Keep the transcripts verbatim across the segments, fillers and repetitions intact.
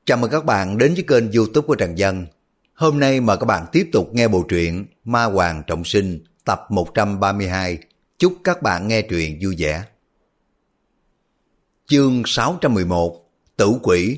Chào mừng các bạn đến với kênh YouTube của Trần Dân. Hôm nay mời các bạn tiếp tục nghe bộ truyện Ma Hoàng Trọng Sinh tập một trăm ba mươi hai. Chúc các bạn nghe truyện vui vẻ. Chương sáu trăm mười một. Tử Quỷ.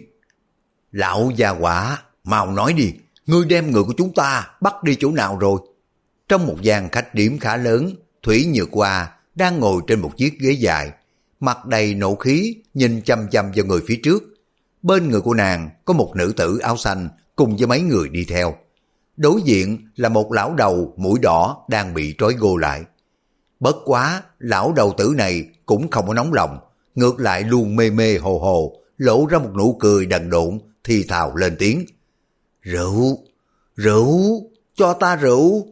Lão gia quả, mau nói đi, ngươi đem người của chúng ta bắt đi chỗ nào rồi? Trong một gian khách điếm khá lớn, Thủy Nhược Hoa đang ngồi trên một chiếc ghế dài, mặt đầy nộ khí nhìn chăm chăm vào người phía trước. Bên người của nàng có một nữ tử áo xanh cùng với mấy người đi theo. Đối diện là một lão đầu mũi đỏ đang bị trói gô lại. Bất quá, lão đầu tử này cũng không có nóng lòng, ngược lại luôn mê mê hồ hồ, lộ ra một nụ cười đần độn, thì thào lên tiếng. Rượu, rượu, cho ta rượu.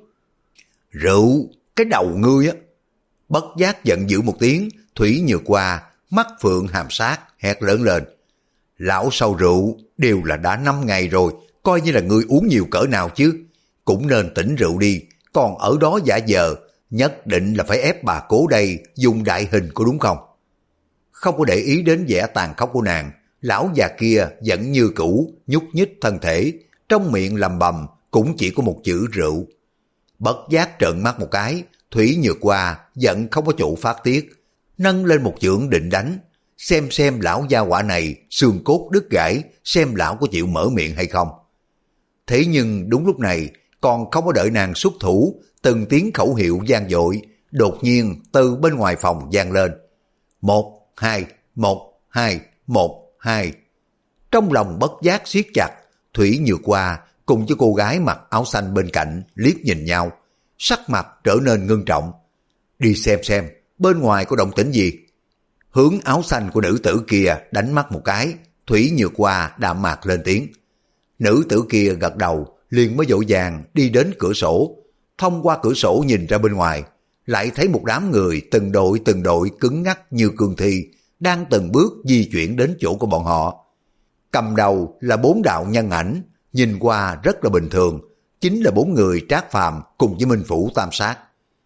Rượu, cái đầu ngươi á. Bất giác giận dữ một tiếng, Thủy Nhược Hoa, mắt phượng hàm sát, hét lớn lên. Lão sau rượu đều là đã năm ngày rồi, coi như là ngươi uống nhiều cỡ nào chứ. Cũng nên tỉnh rượu đi, còn ở đó giả vờ, nhất định là phải ép bà cố đây dùng đại hình có đúng không? Không có để ý đến vẻ tàn khốc của nàng, lão già kia vẫn như cũ, nhúc nhích thân thể, trong miệng lầm bầm cũng chỉ có một chữ rượu. Bất giác trợn mắt một cái, Thủy Nhược Hoa giận không có chỗ phát tiết, nâng lên một chưởng định đánh, xem xem lão gia hỏa này xương cốt đứt gãy, xem lão có chịu mở miệng hay không. Thế nhưng đúng lúc này, còn không có đợi nàng xuất thủ, từng tiếng khẩu hiệu vang dội, đột nhiên từ bên ngoài phòng vang lên. Một, hai, một, hai, một, hai. Trong lòng bất giác siết chặt, Thủy Nhược Hoa cùng với cô gái mặc áo xanh bên cạnh liếc nhìn nhau, sắc mặt trở nên ngưng trọng. Đi xem xem, bên ngoài có động tĩnh gì? Hướng áo xanh của nữ tử kia đánh mắt một cái, Thủy Nhược Hoa đạm mạc lên tiếng. Nữ tử kia gật đầu, liền mới vội vàng đi đến cửa sổ. Thông qua cửa sổ nhìn ra bên ngoài, lại thấy một đám người từng đội từng đội cứng ngắc như cương thi, đang từng bước di chuyển đến chỗ của bọn họ. Cầm đầu là bốn đạo nhân ảnh, nhìn qua rất là bình thường, chính là bốn người Trác Phàm cùng với Minh Phủ Tam Sát.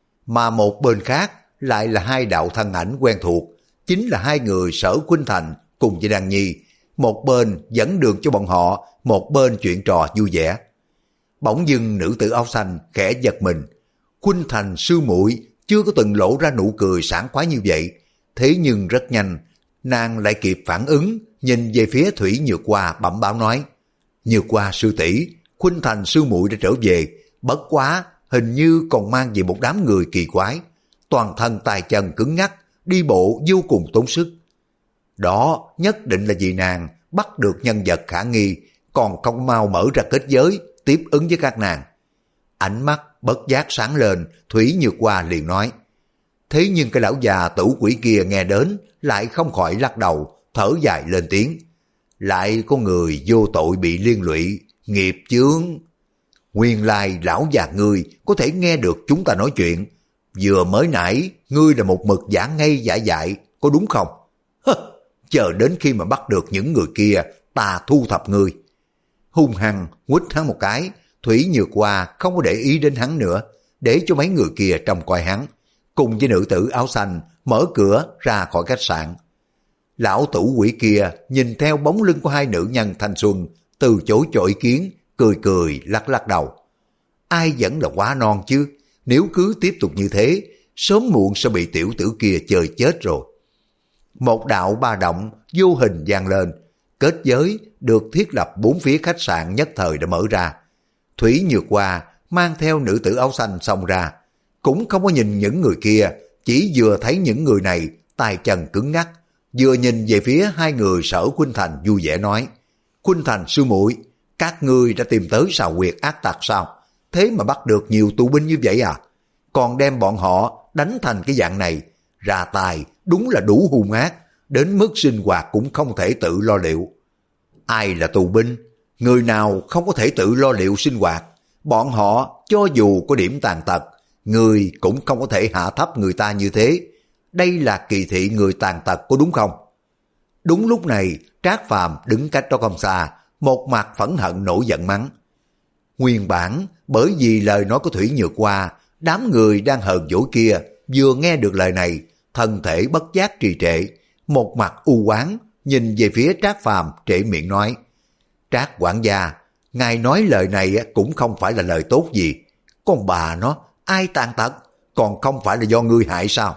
Mà một bên khác lại là hai đạo thân ảnh quen thuộc, chính là hai người Sở Khuynh Thành cùng với Đan Nhi, một bên dẫn đường cho bọn họ, một bên chuyện trò vui vẻ. Bỗng dưng nữ tử áo xanh khẽ giật mình, Khuynh Thành sư muội chưa có từng lộ ra nụ cười sảng khoái như vậy, thế nhưng rất nhanh, nàng lại kịp phản ứng, nhìn về phía Thủy Nhược Hoa bẩm báo nói, Nhược Hoa sư tỷ, Khuynh Thành sư muội đã trở về, bất quá hình như còn mang về một đám người kỳ quái, toàn thân tay chân cứng ngắc, đi bộ vô cùng tốn sức. Đó nhất định là vì nàng bắt được nhân vật khả nghi, còn không mau mở ra kết giới, tiếp ứng với các nàng. Ánh mắt bất giác sáng lên, Thủy Nhược Hoa liền nói. Thế nhưng cái lão già tử quỷ kia nghe đến, lại không khỏi lắc đầu, thở dài lên tiếng. Lại có người vô tội bị liên lụy, nghiệp chướng. Nguyên lai lão già ngươi có thể nghe được chúng ta nói chuyện. Vừa mới nãy, ngươi là một mực giả ngây giả dại, có đúng không? Hơ, chờ đến khi mà bắt được những người kia, ta thu thập ngươi. Hung hăng, quýt hắn một cái, Thủy Nhược Hoa không có để ý đến hắn nữa, để cho mấy người kia trông coi hắn, cùng với nữ tử áo xanh mở cửa ra khỏi khách sạn. Lão tử quỷ kia nhìn theo bóng lưng của hai nữ nhân thanh xuân, từ chối cho ý kiến, cười cười lắc lắc đầu. Ai vẫn là quá non chứ, nếu cứ tiếp tục như thế, sớm muộn sẽ bị tiểu tử kia chơi chết rồi. Một đạo ba động vô hình vang lên, kết giới được thiết lập bốn phía khách sạn nhất thời đã mở ra. Thủy Nhược Hoa mang theo nữ tử áo xanh xông ra, cũng không có nhìn những người kia, chỉ vừa thấy những người này tay chân cứng ngắc, vừa nhìn về phía hai người Sở Khuynh Thành vui vẻ nói, Khuynh Thành sư muội, các ngươi đã tìm tới Sào Huyệt ác tặc sao? Thế mà bắt được nhiều tù binh như vậy à? Còn đem bọn họ đánh thành cái dạng này, ra tài đúng là đủ hung ác, đến mức sinh hoạt cũng không thể tự lo liệu. Ai là tù binh? Người nào không có thể tự lo liệu sinh hoạt? Bọn họ cho dù có điểm tàn tật, người cũng không có thể hạ thấp người ta như thế. Đây là kỳ thị người tàn tật có đúng không? Đúng lúc này, Trác Phàm đứng cách đó không xa, một mặt phẫn hận nổi giận mắng. Nguyên bản, bởi vì lời nói của Thủy Nhược Hoa, đám người đang hờn dỗi kia vừa nghe được lời này, thân thể bất giác trì trệ, một mặt u oán nhìn về phía Trác Phàm trễ miệng nói, Trác quản gia, ngài nói lời này cũng không phải là lời tốt gì. Con bà nó, ai tàn tật, còn không phải là do ngươi hại sao?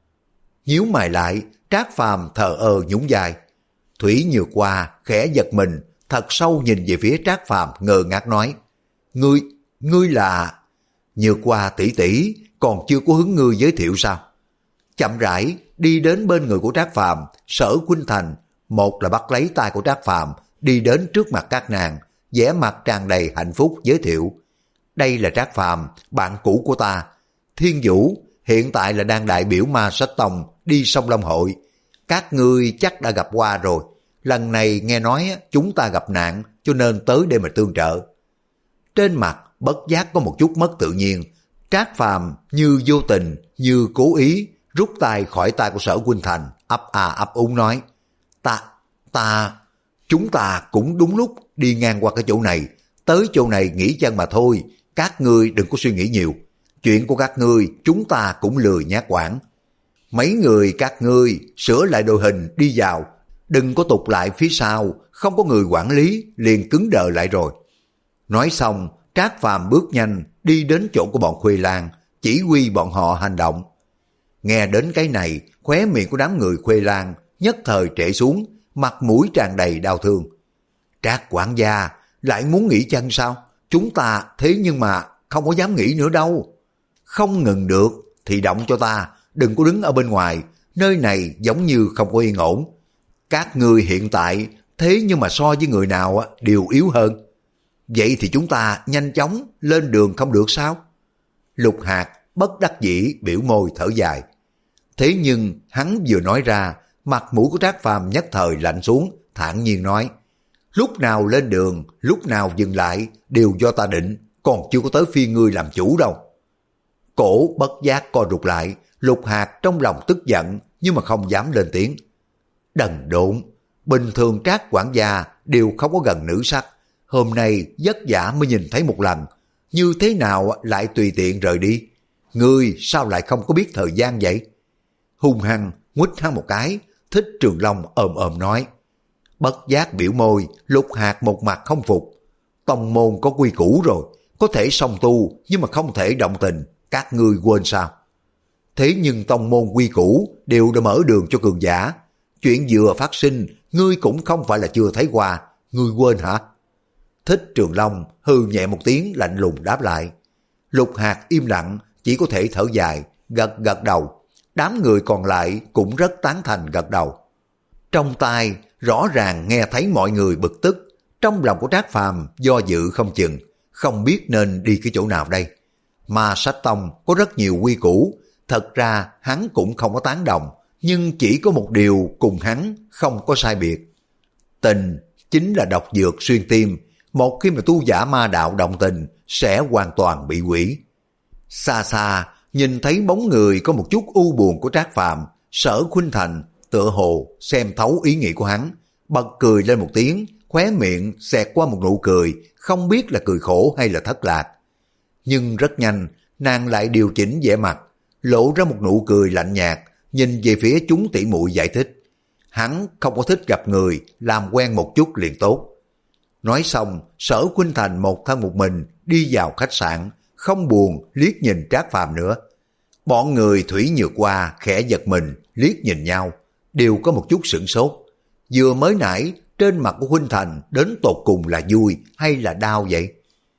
Nhíu mày lại, Trác Phàm thờ ơ nhún vai. Thủy Nhược Hoa khẽ giật mình, thật sâu nhìn về phía Trác Phàm ngơ ngác nói, Ngươi, ngươi là... Nhược Hoa tỷ tỷ, còn chưa có hứng ngươi giới thiệu sao? Chậm rãi đi đến bên người của Trác Phàm, Sở Khuynh Thành, một là bắt lấy tay của Trác Phàm đi đến trước mặt các nàng, vẻ mặt tràn đầy hạnh phúc giới thiệu. Đây là Trác Phàm, bạn cũ của ta. Thiên Vũ hiện tại là đang đại biểu Ma Sách Tông đi sông Long Hội. Các ngươi chắc đã gặp qua rồi. Lần này nghe nói chúng ta gặp nạn cho nên tới đây mà tương trợ. Trên mặt bất giác có một chút mất tự nhiên. Trác Phàm như vô tình, như cố ý rút tay khỏi tay của Sở Khuynh Thành, ấp à ấp úng nói, Ta, ta, chúng ta cũng đúng lúc đi ngang qua cái chỗ này, tới chỗ này nghỉ chân mà thôi, các ngươi đừng có suy nghĩ nhiều. Chuyện của các ngươi chúng ta cũng lười nhác quản. Mấy người các ngươi sửa lại đội hình đi vào, đừng có tụt lại phía sau, không có người quản lý liền cứng đờ lại rồi. Nói xong, Trác Phàm bước nhanh đi đến chỗ của bọn Khuê Lan, chỉ huy bọn họ hành động. Nghe đến cái này, khóe miệng của đám người Khuê Lan nhất thời trễ xuống, mặt mũi tràn đầy đau thương. Trác quản gia lại muốn nghỉ chân sao? Chúng ta thế nhưng mà không có dám nghỉ nữa đâu. Không ngừng được thì động cho ta, đừng có đứng ở bên ngoài, nơi này giống như không có yên ổn. Các ngươi hiện tại thế nhưng mà so với người nào đều yếu hơn. Vậy thì chúng ta nhanh chóng lên đường không được sao? Lục Hạt bất đắc dĩ biểu môi thở dài. Thế nhưng hắn vừa nói ra, mặt mũi của Trác Phàm nhất thời lạnh xuống, thản nhiên nói, lúc nào lên đường, lúc nào dừng lại đều do ta định, còn chưa có tới phiên ngươi làm chủ đâu. Cổ bất giác co rụt lại, Lục Hạt trong lòng tức giận nhưng mà không dám lên tiếng. Đần độn, bình thường Trác quản gia đều không có gần nữ sắc, hôm nay vất vả mới nhìn thấy một lần, như thế nào lại tùy tiện rời đi? Ngươi sao lại không có biết thời gian vậy? Hung hăng nguýt hắn một cái, Thích Trường Long ồm ồm nói. Bất giác biểu môi, Lục Hạt một mặt không phục. Tông môn có quy củ rồi, có thể song tu nhưng mà không thể động tình, các ngươi quên sao? Thế nhưng tông môn quy củ đều đã mở đường cho cường giả. Chuyện vừa phát sinh, ngươi cũng không phải là chưa thấy qua, ngươi quên hả? Thích Trường Long hừ nhẹ một tiếng lạnh lùng đáp lại. Lục Hạt im lặng, chỉ có thể thở dài, gật gật đầu. Đám người còn lại cũng rất tán thành gật đầu. Trong tai rõ ràng nghe thấy mọi người bực tức, trong lòng của Trác Phàm do dự không chừng, không biết nên đi cái chỗ nào đây. Ma Sách Tông có rất nhiều quy củ, thật ra hắn cũng không có tán đồng, nhưng chỉ có một điều cùng hắn không có sai biệt. Tình chính là độc dược xuyên tim, một khi mà tu giả ma đạo động tình sẽ hoàn toàn bị hủy. Xa xa nhìn thấy bóng người có một chút u buồn của Trác Phàm, Sở Khuynh Thành tựa hồ xem thấu ý nghĩ của hắn, bật cười lên một tiếng, khóe miệng xẹt qua một nụ cười, không biết là cười khổ hay là thất lạc. Nhưng rất nhanh, nàng lại điều chỉnh vẻ mặt, lộ ra một nụ cười lạnh nhạt, nhìn về phía chúng tỷ muội giải thích. Hắn không có thích gặp người, làm quen một chút liền tốt. Nói xong, Sở Khuynh Thành một thân một mình đi vào khách sạn, không buồn liếc nhìn Trác Phàm nữa. Bọn người Thủy Nhược Hoa khẽ giật mình, liếc nhìn nhau, đều có một chút sửng sốt. Vừa mới nãy, trên mặt của Khuynh Thành đến tột cùng là vui hay là đau vậy?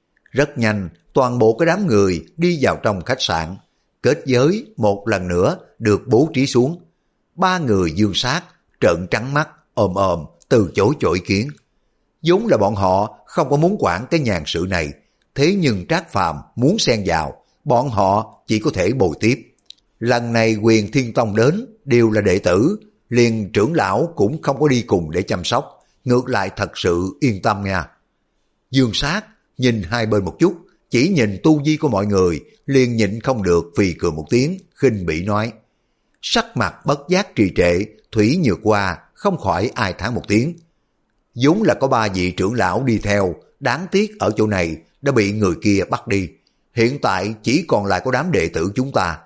Rất nhanh, toàn bộ cái đám người đi vào trong khách sạn. Kết giới một lần nữa được bố trí xuống. Ba người dương sát, trợn trắng mắt, ồm ồm, từ chối cho ý kiến. Vốn là bọn họ không có muốn quản cái nhàn sự này, thế nhưng Trác Phàm muốn xen vào, bọn họ chỉ có thể bồi tiếp. Lần này Huyền Thiên Tông đến đều là đệ tử, liền trưởng lão cũng không có đi cùng để chăm sóc, ngược lại thật sự yên tâm nha. Dương Sát nhìn hai bên một chút, chỉ nhìn tu vi của mọi người, liền nhịn không được phì cười một tiếng, khinh bỉ nói. Sắc mặt bất giác trì trệ, Thủy Nhược Hoa không khỏi ai thán một tiếng. Vốn là có ba vị trưởng lão đi theo, đáng tiếc ở chỗ này đã bị người kia bắt đi. Hiện tại chỉ còn lại có đám đệ tử chúng ta.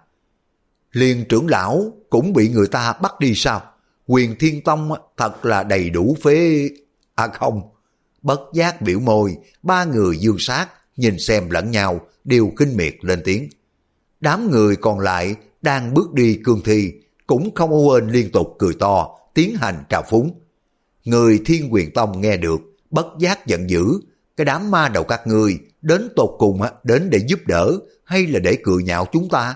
Liền trưởng lão cũng bị người ta bắt đi sao? Huyền Thiên Tông thật là đầy đủ phế... À không, bất giác biểu môi, ba người Dương Sát nhìn xem lẫn nhau đều khinh miệt lên tiếng. Đám người còn lại đang bước đi cương thi cũng không có quên liên tục cười to, tiến hành trào phúng. Người Thiên Quyền Tông nghe được, bất giác giận dữ, cái đám ma đầu các ngươi đến tột cùng đến để giúp đỡ hay là để cười nhạo chúng ta?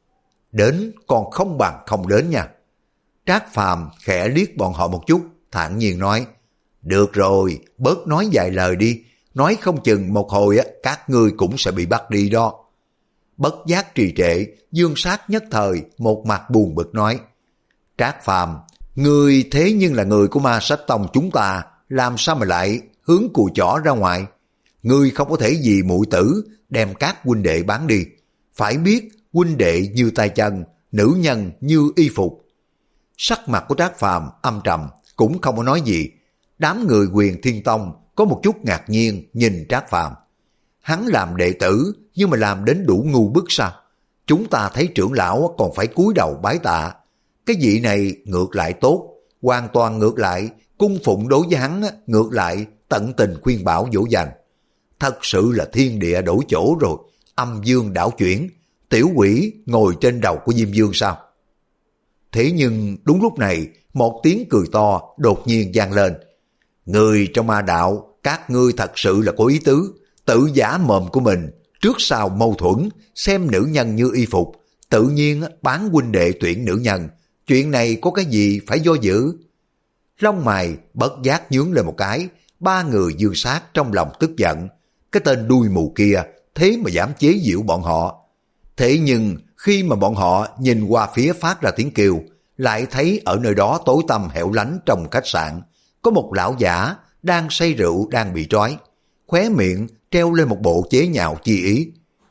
Đến còn không bằng không đến nha. Trác Phàm khẽ liếc bọn họ một chút, thản nhiên nói, được rồi, bớt nói vài lời đi, nói không chừng một hồi các ngươi cũng sẽ bị bắt đi đó. Bất giác trì trệ, Dương Sát nhất thời một mặt buồn bực nói, Trác Phàm, ngươi thế nhưng là người của Ma Sách Tông chúng ta, làm sao mà lại hướng cùi chỏ ra ngoài? Ngươi không có thể vì muội tử đem các huynh đệ bán đi, phải biết huynh đệ như tay chân, nữ nhân như y phục. Sắc mặt của Trác Phàm âm trầm, cũng không có nói gì. Đám người Huyền Thiên Tông có một chút ngạc nhiên nhìn Trác Phàm. Hắn làm đệ tử nhưng mà làm đến đủ ngu bức sao? Chúng ta thấy trưởng lão còn phải cúi đầu bái tạ. Cái vị này ngược lại tốt, hoàn toàn ngược lại, cung phụng đối với hắn ngược lại tận tình khuyên bảo dỗ dành. Thật sự là thiên địa đổi chỗ rồi, âm dương đảo chuyển, tiểu quỷ ngồi trên đầu của Diêm Dương sao? Thế nhưng đúng lúc này, một tiếng cười to đột nhiên vang lên. Người trong ma đạo, các ngươi thật sự là có ý tứ, tự giả mồm của mình, trước sau mâu thuẫn, xem nữ nhân như y phục, tự nhiên bán huynh đệ tuyển nữ nhân, chuyện này có cái gì phải do dự? Lông mày bất giác nhướng lên một cái, ba người Dương Sát trong lòng tức giận, cái tên đuôi mù kia thế mà dám chế giễu bọn họ. Thế nhưng khi mà bọn họ nhìn qua phía phát ra tiếng kêu, lại thấy ở nơi đó tối tăm hẻo lánh trong khách sạn, có một lão giả đang say rượu đang bị trói, khóe miệng treo lên một bộ chế nhạo chi ý.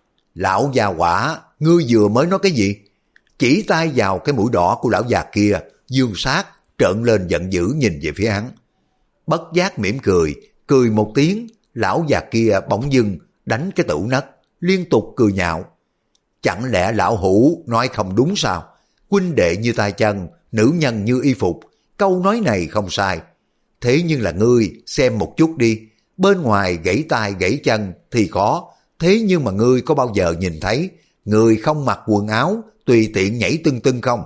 Lão già quả, ngươi vừa mới nói cái gì? Chỉ tay vào cái mũi đỏ của lão già kia, Dương Sát trợn lên giận dữ nhìn về phía hắn. Bất giác mỉm cười, cười một tiếng, lão già kia bỗng dưng đánh cái tủ nấc, liên tục cười nhạo. Chẳng lẽ lão hủ nói không đúng sao? Huynh đệ như tay chân, nữ nhân như y phục, câu nói này không sai. Thế nhưng là ngươi xem một chút đi, bên ngoài gãy tay gãy chân thì có, thế nhưng mà ngươi có bao giờ nhìn thấy người không mặc quần áo tùy tiện nhảy tưng tưng không?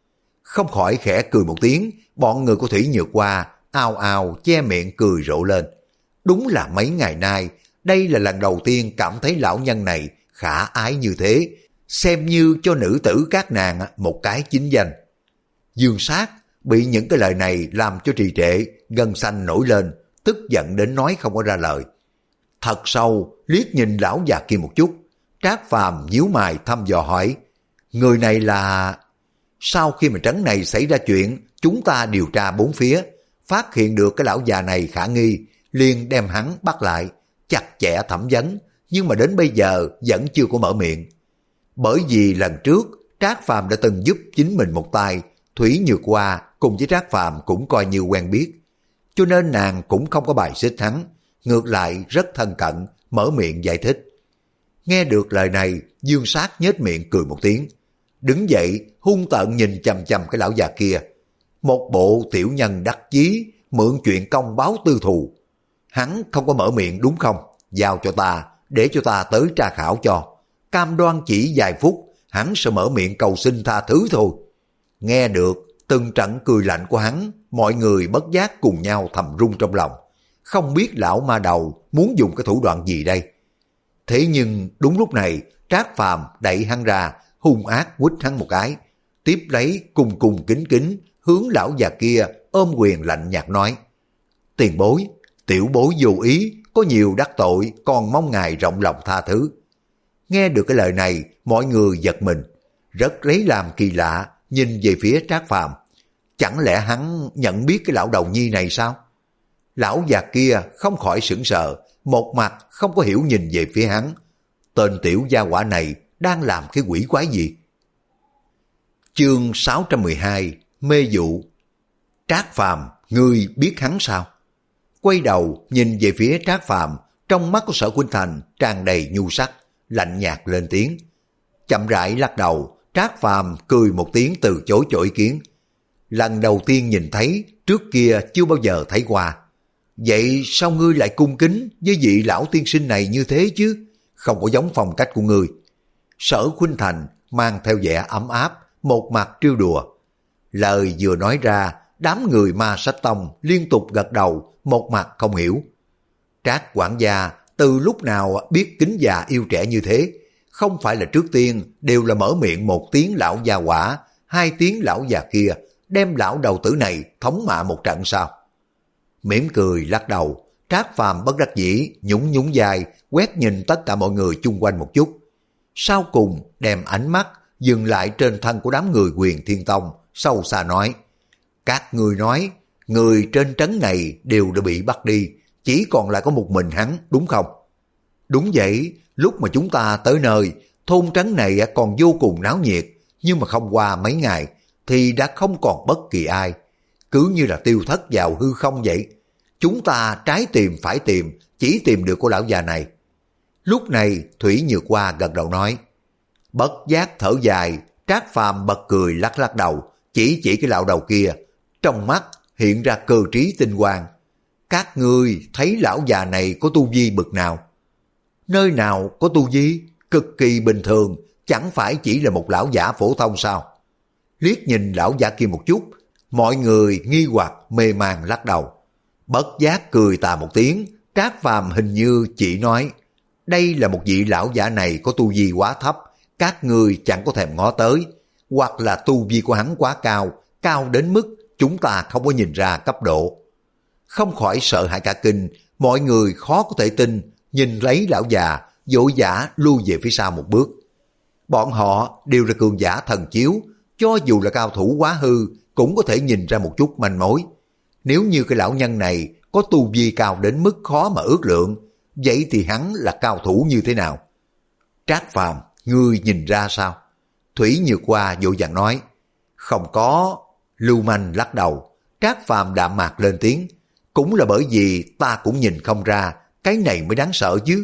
Không khỏi khẽ cười một tiếng, bọn người của Thủy Nhược Hoa ào ào che miệng cười rộ lên. Đúng là mấy ngày nay, đây là lần đầu tiên cảm thấy lão nhân này khả ái như thế, xem như cho nữ tử các nàng một cái chính danh. Dương Sát bị những cái lời này làm cho trì trệ, gân xanh nổi lên, tức giận đến nói không có ra lời. Thật sâu liếc nhìn lão già kia một chút, Trác Phàm nhíu mày thăm dò hỏi, người này là... Sau khi mà trấn này xảy ra chuyện, chúng ta điều tra bốn phía, phát hiện được cái lão già này khả nghi, liền đem hắn bắt lại, chặt chẽ thẩm vấn, nhưng mà đến bây giờ vẫn chưa có mở miệng. Bởi vì lần trước, Trác Phàm đã từng giúp chính mình một tay, Thủy Nhược Hoa cùng với Trác Phàm cũng coi như quen biết, cho nên nàng cũng không có bài xích hắn, ngược lại rất thân cận, mở miệng giải thích. Nghe được lời này, Dương Sát nhếch miệng cười một tiếng, đứng dậy hung tợn nhìn chằm chằm cái lão già kia, một bộ tiểu nhân đắc chí, mượn chuyện công báo tư thù. Hắn không có mở miệng đúng không? Giao cho ta, để cho ta tới tra khảo cho. Cam đoan chỉ vài phút, hắn sẽ mở miệng cầu xin tha thứ thôi. Nghe được từng trận cười lạnh của hắn, mọi người bất giác cùng nhau thầm rung trong lòng. Không biết lão ma đầu muốn dùng cái thủ đoạn gì đây? Thế nhưng đúng lúc này, Trác Phàm đẩy hắn ra, hung ác quýt hắn một cái, tiếp lấy cùng cùng kính kính hướng lão già kia ôm quyền lạnh nhạt nói: Tiền bối, tiểu bối vô ý, có nhiều đắc tội, còn mong ngài rộng lòng tha thứ. Nghe được cái lời này, mọi người giật mình, rất lấy làm kỳ lạ, nhìn về phía Trác Phàm. Chẳng lẽ hắn nhận biết cái lão đầu nhi này sao? Lão già kia không khỏi sững sờ, một mặt không có hiểu nhìn về phía hắn. Tên tiểu gia hỏa này đang làm cái quỷ quái gì? Chương sáu trăm mười hai, mê dụ. Trác Phàm, ngươi biết hắn sao? Quay đầu nhìn về phía Trác Phàm, trong mắt của Sở Khuynh Thành tràn đầy nhu sắc, lạnh nhạt lên tiếng. Chậm rãi lắc đầu, Trác Phàm cười một tiếng từ chối cho ý kiến. Lần đầu tiên nhìn thấy, trước kia chưa bao giờ thấy qua. Vậy sao ngươi lại cung kính với vị lão tiên sinh này như thế chứ? Không có giống phong cách của ngươi. Sở Khuynh Thành mang theo vẻ ấm áp, một mặt trêu đùa. Lời vừa nói ra, đám người Ma Sách Tông liên tục gật đầu, một mặt không hiểu. Trác quản gia từ lúc nào biết kính già yêu trẻ như thế? Không phải là trước tiên đều là mở miệng một tiếng lão già quả, hai tiếng lão già kia, đem lão đầu tử này thống mạ một trận sao? Mỉm cười lắc đầu, Trác Phàm bất đắc dĩ nhún nhún vai, quét nhìn tất cả mọi người chung quanh một chút. Sau cùng đem ánh mắt dừng lại trên thân của đám người Huyền Thiên Tông, sâu xa nói: các ngươi nói, người trên trấn này đều đã bị bắt đi, chỉ còn lại có một mình hắn, đúng không? Đúng vậy, lúc mà chúng ta tới nơi, thôn trấn này còn vô cùng náo nhiệt, nhưng mà không qua mấy ngày thì đã không còn bất kỳ ai, cứ như là tiêu thất vào hư không vậy. Chúng ta trái tìm phải tìm, chỉ tìm được của lão già này. Lúc này Thủy Nhược Hoa gật đầu nói. Bất giác thở dài, Trác Phàm bật cười lắc lắc đầu, chỉ chỉ cái lão đầu kia, trong mắt hiện ra cơ trí tinh quang. Các ngươi thấy lão già này có tu vi bực nào? Nơi nào có tu vi? Cực kỳ bình thường, chẳng phải chỉ là một lão giả phổ thông sao? Liếc nhìn lão giả kia một chút, mọi người nghi hoặc mê man lắc đầu. Bất giác cười tà một tiếng, Trác Phàm hình như chỉ nói, đây là một vị lão giả này có tu vi quá thấp, các ngươi chẳng có thèm ngó tới, hoặc là tu vi của hắn quá cao, cao đến mức chúng ta không có nhìn ra cấp độ. Không khỏi sợ hãi cả kinh, mọi người khó có thể tin, nhìn lấy lão già, vội vã lui về phía sau một bước. Bọn họ đều là cường giả thần chiếu, cho dù là cao thủ quá hư, cũng có thể nhìn ra một chút manh mối. Nếu như cái lão nhân này có tu vi cao đến mức khó mà ước lượng, vậy thì hắn là cao thủ như thế nào? Trác Phàm, ngươi nhìn ra sao? Thủy Nhược Hoa vội vàng nói. Không có. Lưu Manh lắc đầu. Trác Phàm đạm mạc lên tiếng. Cũng là bởi vì ta cũng nhìn không ra, cái này mới đáng sợ chứ.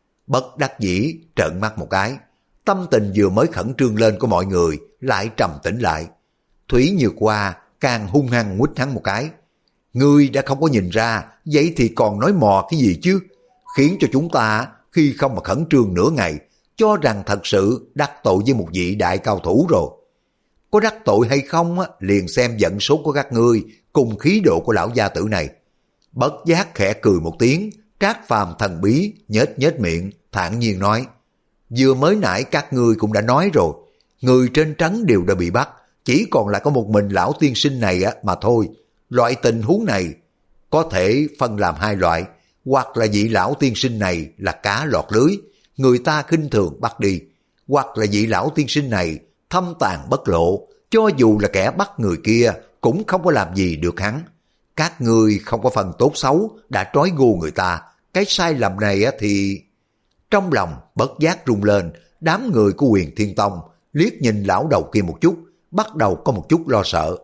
Bất đắc dĩ trợn mắt một cái. Tâm tình vừa mới khẩn trương lên của mọi người lại trầm tĩnh lại. Thủy Nhược Hoa càng hung hăng quýt hắn một cái. Ngươi đã không có nhìn ra, vậy thì còn nói mò cái gì chứ? Khiến cho chúng ta khi không mà khẩn trương nửa ngày, cho rằng thật sự đắc tội với một vị đại cao thủ rồi. Có đắc tội hay không á, liền xem vận số của các ngươi cùng khí độ của lão gia tử này. Bất giác khẽ cười một tiếng, Trác Phàm thần bí nhếch nhếch miệng, thản nhiên nói. Vừa mới nãy các ngươi cũng đã nói rồi, người trên trấn đều đã bị bắt, chỉ còn lại có một mình lão tiên sinh này á mà thôi. Loại tình huống này có thể phân làm hai loại, hoặc là vị lão tiên sinh này là cá lọt lưới, người ta khinh thường bắt đi, hoặc là vị lão tiên sinh này thâm tàn bất lộ, cho dù là kẻ bắt người kia cũng không có làm gì được hắn. Các ngươi không có phần tốt xấu đã trói gô người ta, cái sai lầm này thì... Trong lòng bất giác rung lên, đám người của Huyền Thiên Tông liếc nhìn lão đầu kia một chút, bắt đầu có một chút lo sợ.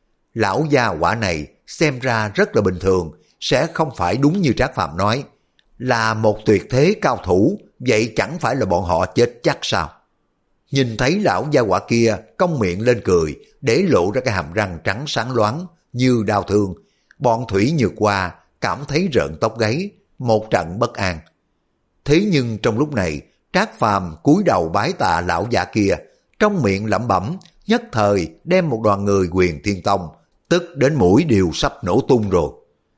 Lão gia quả này xem ra rất là bình thường, sẽ không phải đúng như Trác Phàm nói, là một tuyệt thế cao thủ, vậy chẳng phải là bọn họ chết chắc sao? Nhìn thấy lão gia quả kia cong miệng lên cười, để lộ ra cái hàm răng trắng sáng loáng như đau thương, bọn Thủy Nhược Hoa cảm thấy rợn tóc gáy, một trận bất an. Thế nhưng trong lúc này, Trác Phàm cúi đầu bái tạ lão giả kia, trong miệng lẩm bẩm, nhất thời đem một đoàn người Huyền Thiên Tông tức đến mũi đều sắp nổ tung rồi.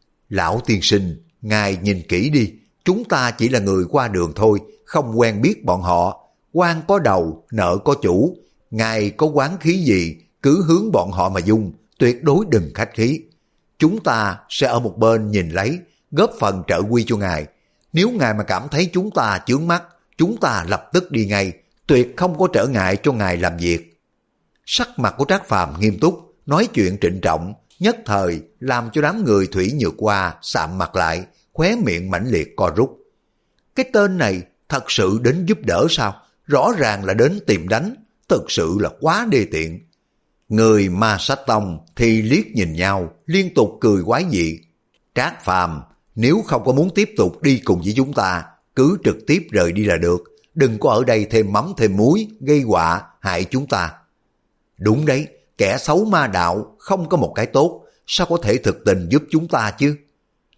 Lão tiên sinh, ngài nhìn kỹ đi, chúng ta chỉ là người qua đường thôi, không quen biết bọn họ. Quan có đầu, nợ có chủ, ngài có oán khí gì, cứ hướng bọn họ mà dung, tuyệt đối đừng khách khí. Chúng ta sẽ ở một bên nhìn lấy, góp phần trợ quy cho ngài. Nếu ngài mà cảm thấy chúng ta chướng mắt, chúng ta lập tức đi ngay, tuyệt không có trở ngại cho ngài làm việc. Sắc mặt của Trác Phàm nghiêm túc, nói chuyện trịnh trọng, nhất thời làm cho đám người Thủy Nhược Hoa sạm mặt lại, khóe miệng mãnh liệt co rút. Cái tên này thật sự đến giúp đỡ sao? Rõ ràng là đến tìm đánh, thực sự là quá đê tiện. Người Ma Sách Tông thì liếc nhìn nhau, liên tục cười quái dị. Trác Phàm, nếu không có muốn tiếp tục đi cùng với chúng ta, cứ trực tiếp rời đi là được, đừng có ở đây thêm mắm thêm muối, gây họa, hại chúng ta. Đúng đấy, kẻ xấu ma đạo không có một cái tốt, sao có thể thực tình giúp chúng ta chứ?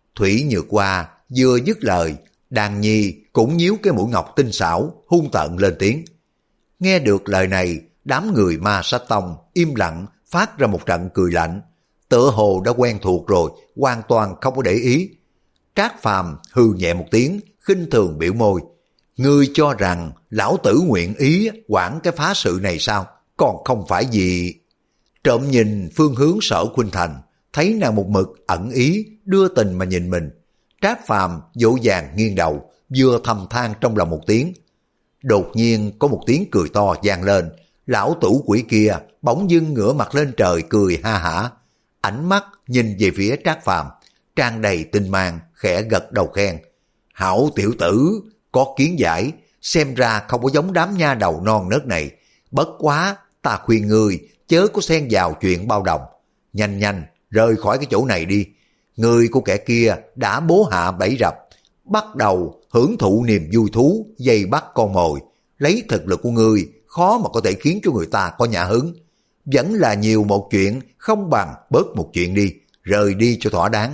Thủy Nhược Hoa vừa dứt lời, Đàn Nhi cũng nhíu cái mũi ngọc tinh xảo, hung tợn lên tiếng. Nghe được lời này, đám người Ma Sát Tông im lặng phát ra một trận cười lạnh. Tựa hồ đã quen thuộc rồi, hoàn toàn không có để ý. Trác Phàm hừ nhẹ một tiếng, khinh thường biểu môi. Ngươi cho rằng lão tử nguyện ý quản cái phá sự này sao? Còn không phải gì. Trộm nhìn phương hướng Sở Khuynh Thành, thấy nàng một mực ẩn ý, đưa tình mà nhìn mình. Trác Phàm dỗ dàng nghiêng đầu, vừa thầm than trong lòng một tiếng. Đột nhiên có một tiếng cười to vang lên, lão tử quỷ kia bỗng dưng ngửa mặt lên trời cười ha hả. Ánh mắt nhìn về phía Trác Phàm, tràn đầy tinh mang, khẽ gật đầu khen. Hảo tiểu tử, có kiến giải, xem ra không có giống đám nha đầu non nớt này. Bất quá, ta khuyên ngươi chớ có xen vào chuyện bao đồng. Nhanh nhanh, rời khỏi cái chỗ này đi. Người của kẻ kia đã bố hạ bẫy rập, bắt đầu hưởng thụ niềm vui thú, dây bắt con mồi. Lấy thực lực của ngươi, khó mà có thể khiến cho người ta có nhã hứng. Vẫn là nhiều một chuyện, không bằng bớt một chuyện đi, rời đi cho thỏa đáng.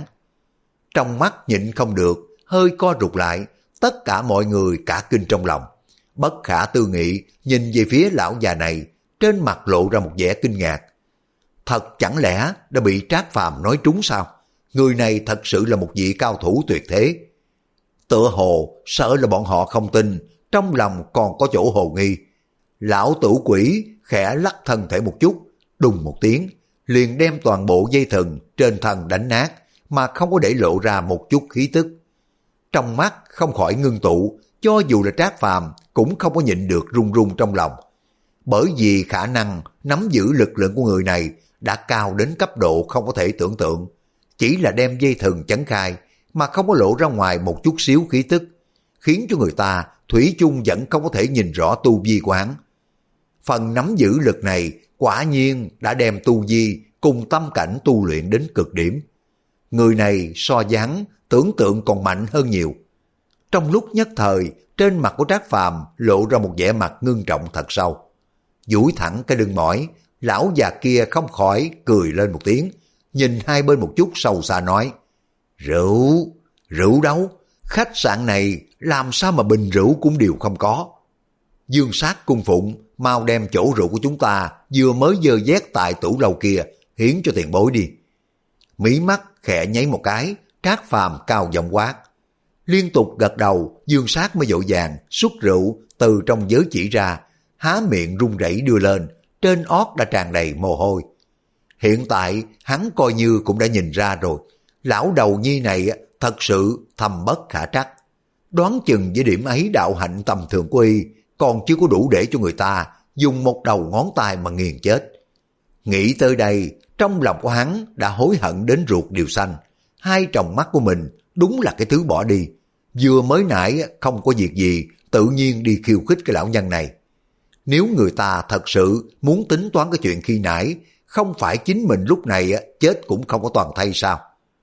Trong mắt nhịn không được, hơi co rụt lại, tất cả mọi người cả kinh trong lòng. Bất khả tư nghị, nhìn về phía lão già này, trên mặt lộ ra một vẻ kinh ngạc. Thật chẳng lẽ đã bị Trác Phàm nói trúng sao? Người này thật sự là một vị cao thủ tuyệt thế. Tựa hồ sợ là bọn họ không tin, trong lòng còn có chỗ hồ nghi. Lão tử quỷ khẽ lắc thân thể một chút, đùng một tiếng, liền đem toàn bộ dây thừng trên thân đánh nát, mà không có để lộ ra một chút khí tức. Trong mắt không khỏi ngưng tụ, cho dù là Trác Phàm cũng không có nhịn được run run trong lòng. Bởi vì khả năng nắm giữ lực lượng của người này đã cao đến cấp độ không có thể tưởng tượng. Chỉ là đem dây thừng chấn khai mà không có lộ ra ngoài một chút xíu khí tức, khiến cho người ta thủy chung vẫn không có thể nhìn rõ tu vi của hắn. Phần nắm giữ lực này quả nhiên đã đem tu vi cùng tâm cảnh tu luyện đến cực điểm. Người này so với hắn tưởng tượng còn mạnh hơn nhiều. Trong lúc nhất thời, trên mặt của Trác Phàm lộ ra một vẻ mặt ngưng trọng thật sâu. Duỗi thẳng cái lưng mỏi, lão già kia không khỏi cười lên một tiếng, nhìn hai bên một chút sâu xa nói. Rượu, rượu đâu? Khách sạn này làm sao mà bình rượu cũng đều không có. Dương Sát cung phụng, mau đem chỗ rượu của chúng ta vừa mới dơ vét tại tủ lầu kia hiến cho tiền bối đi. Mí mắt khẽ nháy một cái, Trác Phàm cao giọng quát. Liên tục gật đầu, Dương Sát mới vội vàng xúc rượu từ trong giới chỉ ra, há miệng run rẩy đưa lên, trên ót đã tràn đầy mồ hôi. Hiện tại hắn coi như cũng đã nhìn ra rồi, lão đầu nhi này thật sự thầm bất khả trắc. Đoán chừng với điểm ấy đạo hạnh tầm thường của y còn chưa có đủ để cho người ta dùng một đầu ngón tay mà nghiền chết. Nghĩ tới đây, trong lòng của hắn đã hối hận đến ruột đều xanh. Hai tròng mắt của mình đúng là cái thứ bỏ đi. Vừa mới nãy không có việc gì, tự nhiên đi khiêu khích cái lão nhân này. Nếu người ta thật sự muốn tính toán cái chuyện khi nãy, không phải chính mình lúc này chết cũng không có toàn thay sao?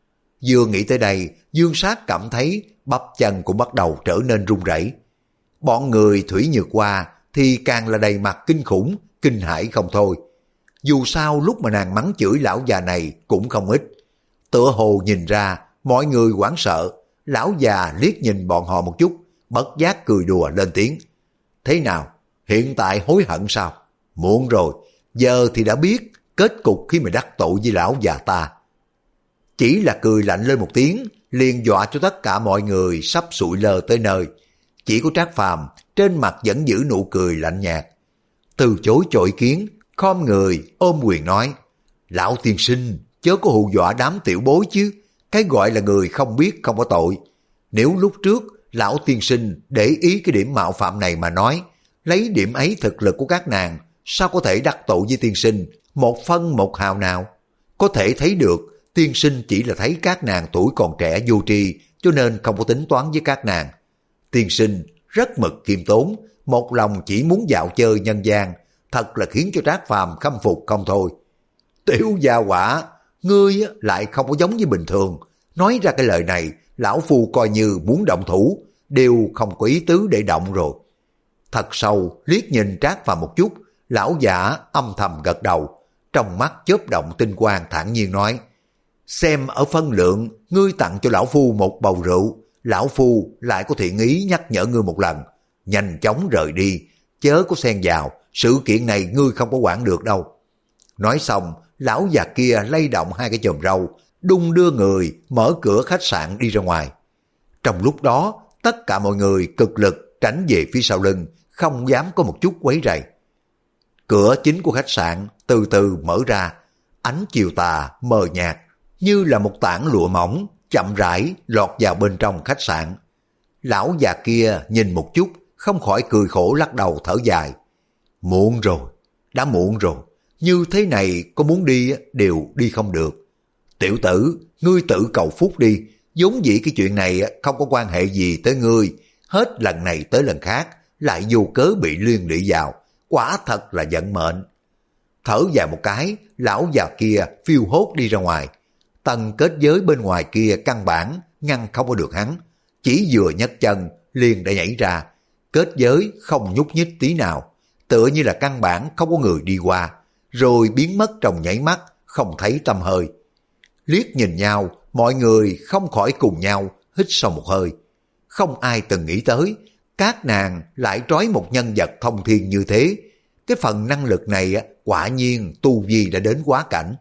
Vừa nghĩ tới đây, Dương Sát cảm thấy bắp chân cũng bắt đầu trở nên run rẩy. Bọn người Thủy Nhược Hoa thì càng là đầy mặt kinh khủng, kinh hãi không thôi. Dù sao lúc mà nàng mắng chửi lão già này cũng không ít. Tựa hồ nhìn ra mọi người hoảng sợ, lão già liếc nhìn bọn họ một chút, bất giác cười đùa lên tiếng. Thế nào? Hiện tại hối hận sao? Muộn rồi, giờ thì đã biết kết cục khi mà đắc tội với lão già ta. Chỉ là cười lạnh lên một tiếng, liền dọa cho tất cả mọi người sắp sụi lơ tới nơi. Chỉ có Trác Phàm trên mặt vẫn giữ nụ cười lạnh nhạt. Từ chối cho ý kiến, khom người ôm quyền nói. Lão tiên sinh, chớ có hù dọa đám tiểu bối chứ. Cái gọi là người không biết không có tội. Nếu lúc trước lão tiên sinh để ý cái điểm mạo phạm này mà nói, lấy điểm ấy thực lực của các nàng, sao có thể đắc tội với tiên sinh một phân một hào nào? Có thể thấy được tiên sinh chỉ là thấy các nàng tuổi còn trẻ vô tri, cho nên không có tính toán với các nàng. Tiên sinh rất mực khiêm tốn, một lòng chỉ muốn dạo chơi nhân gian, thật là khiến cho Trác Phàm khâm phục không thôi. Tiểu gia quả, ngươi lại không có giống như bình thường, nói ra cái lời này, lão phu coi như muốn động thủ, đều không có ý tứ để động rồi. Thật sâu liếc nhìn Trác Phàm một chút, lão giả âm thầm gật đầu, trong mắt chớp động tinh quang thản nhiên nói. Xem ở phân lượng, ngươi tặng cho lão phu một bầu rượu, lão phu lại có thiện ý nhắc nhở ngươi một lần. Nhanh chóng rời đi, chớ có xen vào, sự kiện này ngươi không có quản được đâu. Nói xong, lão già kia lay động hai cái chòm râu, đung đưa người, mở cửa khách sạn đi ra ngoài. Trong lúc đó, tất cả mọi người cực lực tránh về phía sau lưng, không dám có một chút quấy rầy. Cửa chính của khách sạn từ từ mở ra, ánh chiều tà mờ nhạt, như là một tảng lụa mỏng, chậm rãi lọt vào bên trong khách sạn. Lão già kia nhìn một chút, không khỏi cười khổ lắc đầu thở dài. Muộn rồi, đã muộn rồi, như thế này có muốn đi đều đi không được. Tiểu tử, ngươi tự cầu phúc đi, vốn dĩ cái chuyện này không có quan hệ gì tới ngươi, hết lần này tới lần khác, lại vô cớ bị liên lụy vào, quả thật là vận mệnh. Thở dài một cái, lão già kia phiêu hốt đi ra ngoài. Tầng kết giới bên ngoài kia căn bản ngăn không có được hắn, chỉ vừa nhấc chân liền đã nhảy ra. Kết giới không nhúc nhích tí nào, tựa như là căn bản không có người đi qua, rồi biến mất trong nhảy mắt, không thấy tăm hơi. Liếc nhìn nhau, mọi người không khỏi cùng nhau hít sâu một hơi. Không ai từng nghĩ tới, các nàng lại trói một nhân vật thông thiên như thế. Cái phần năng lực này quả nhiên tu vi đã đến quá cảnh.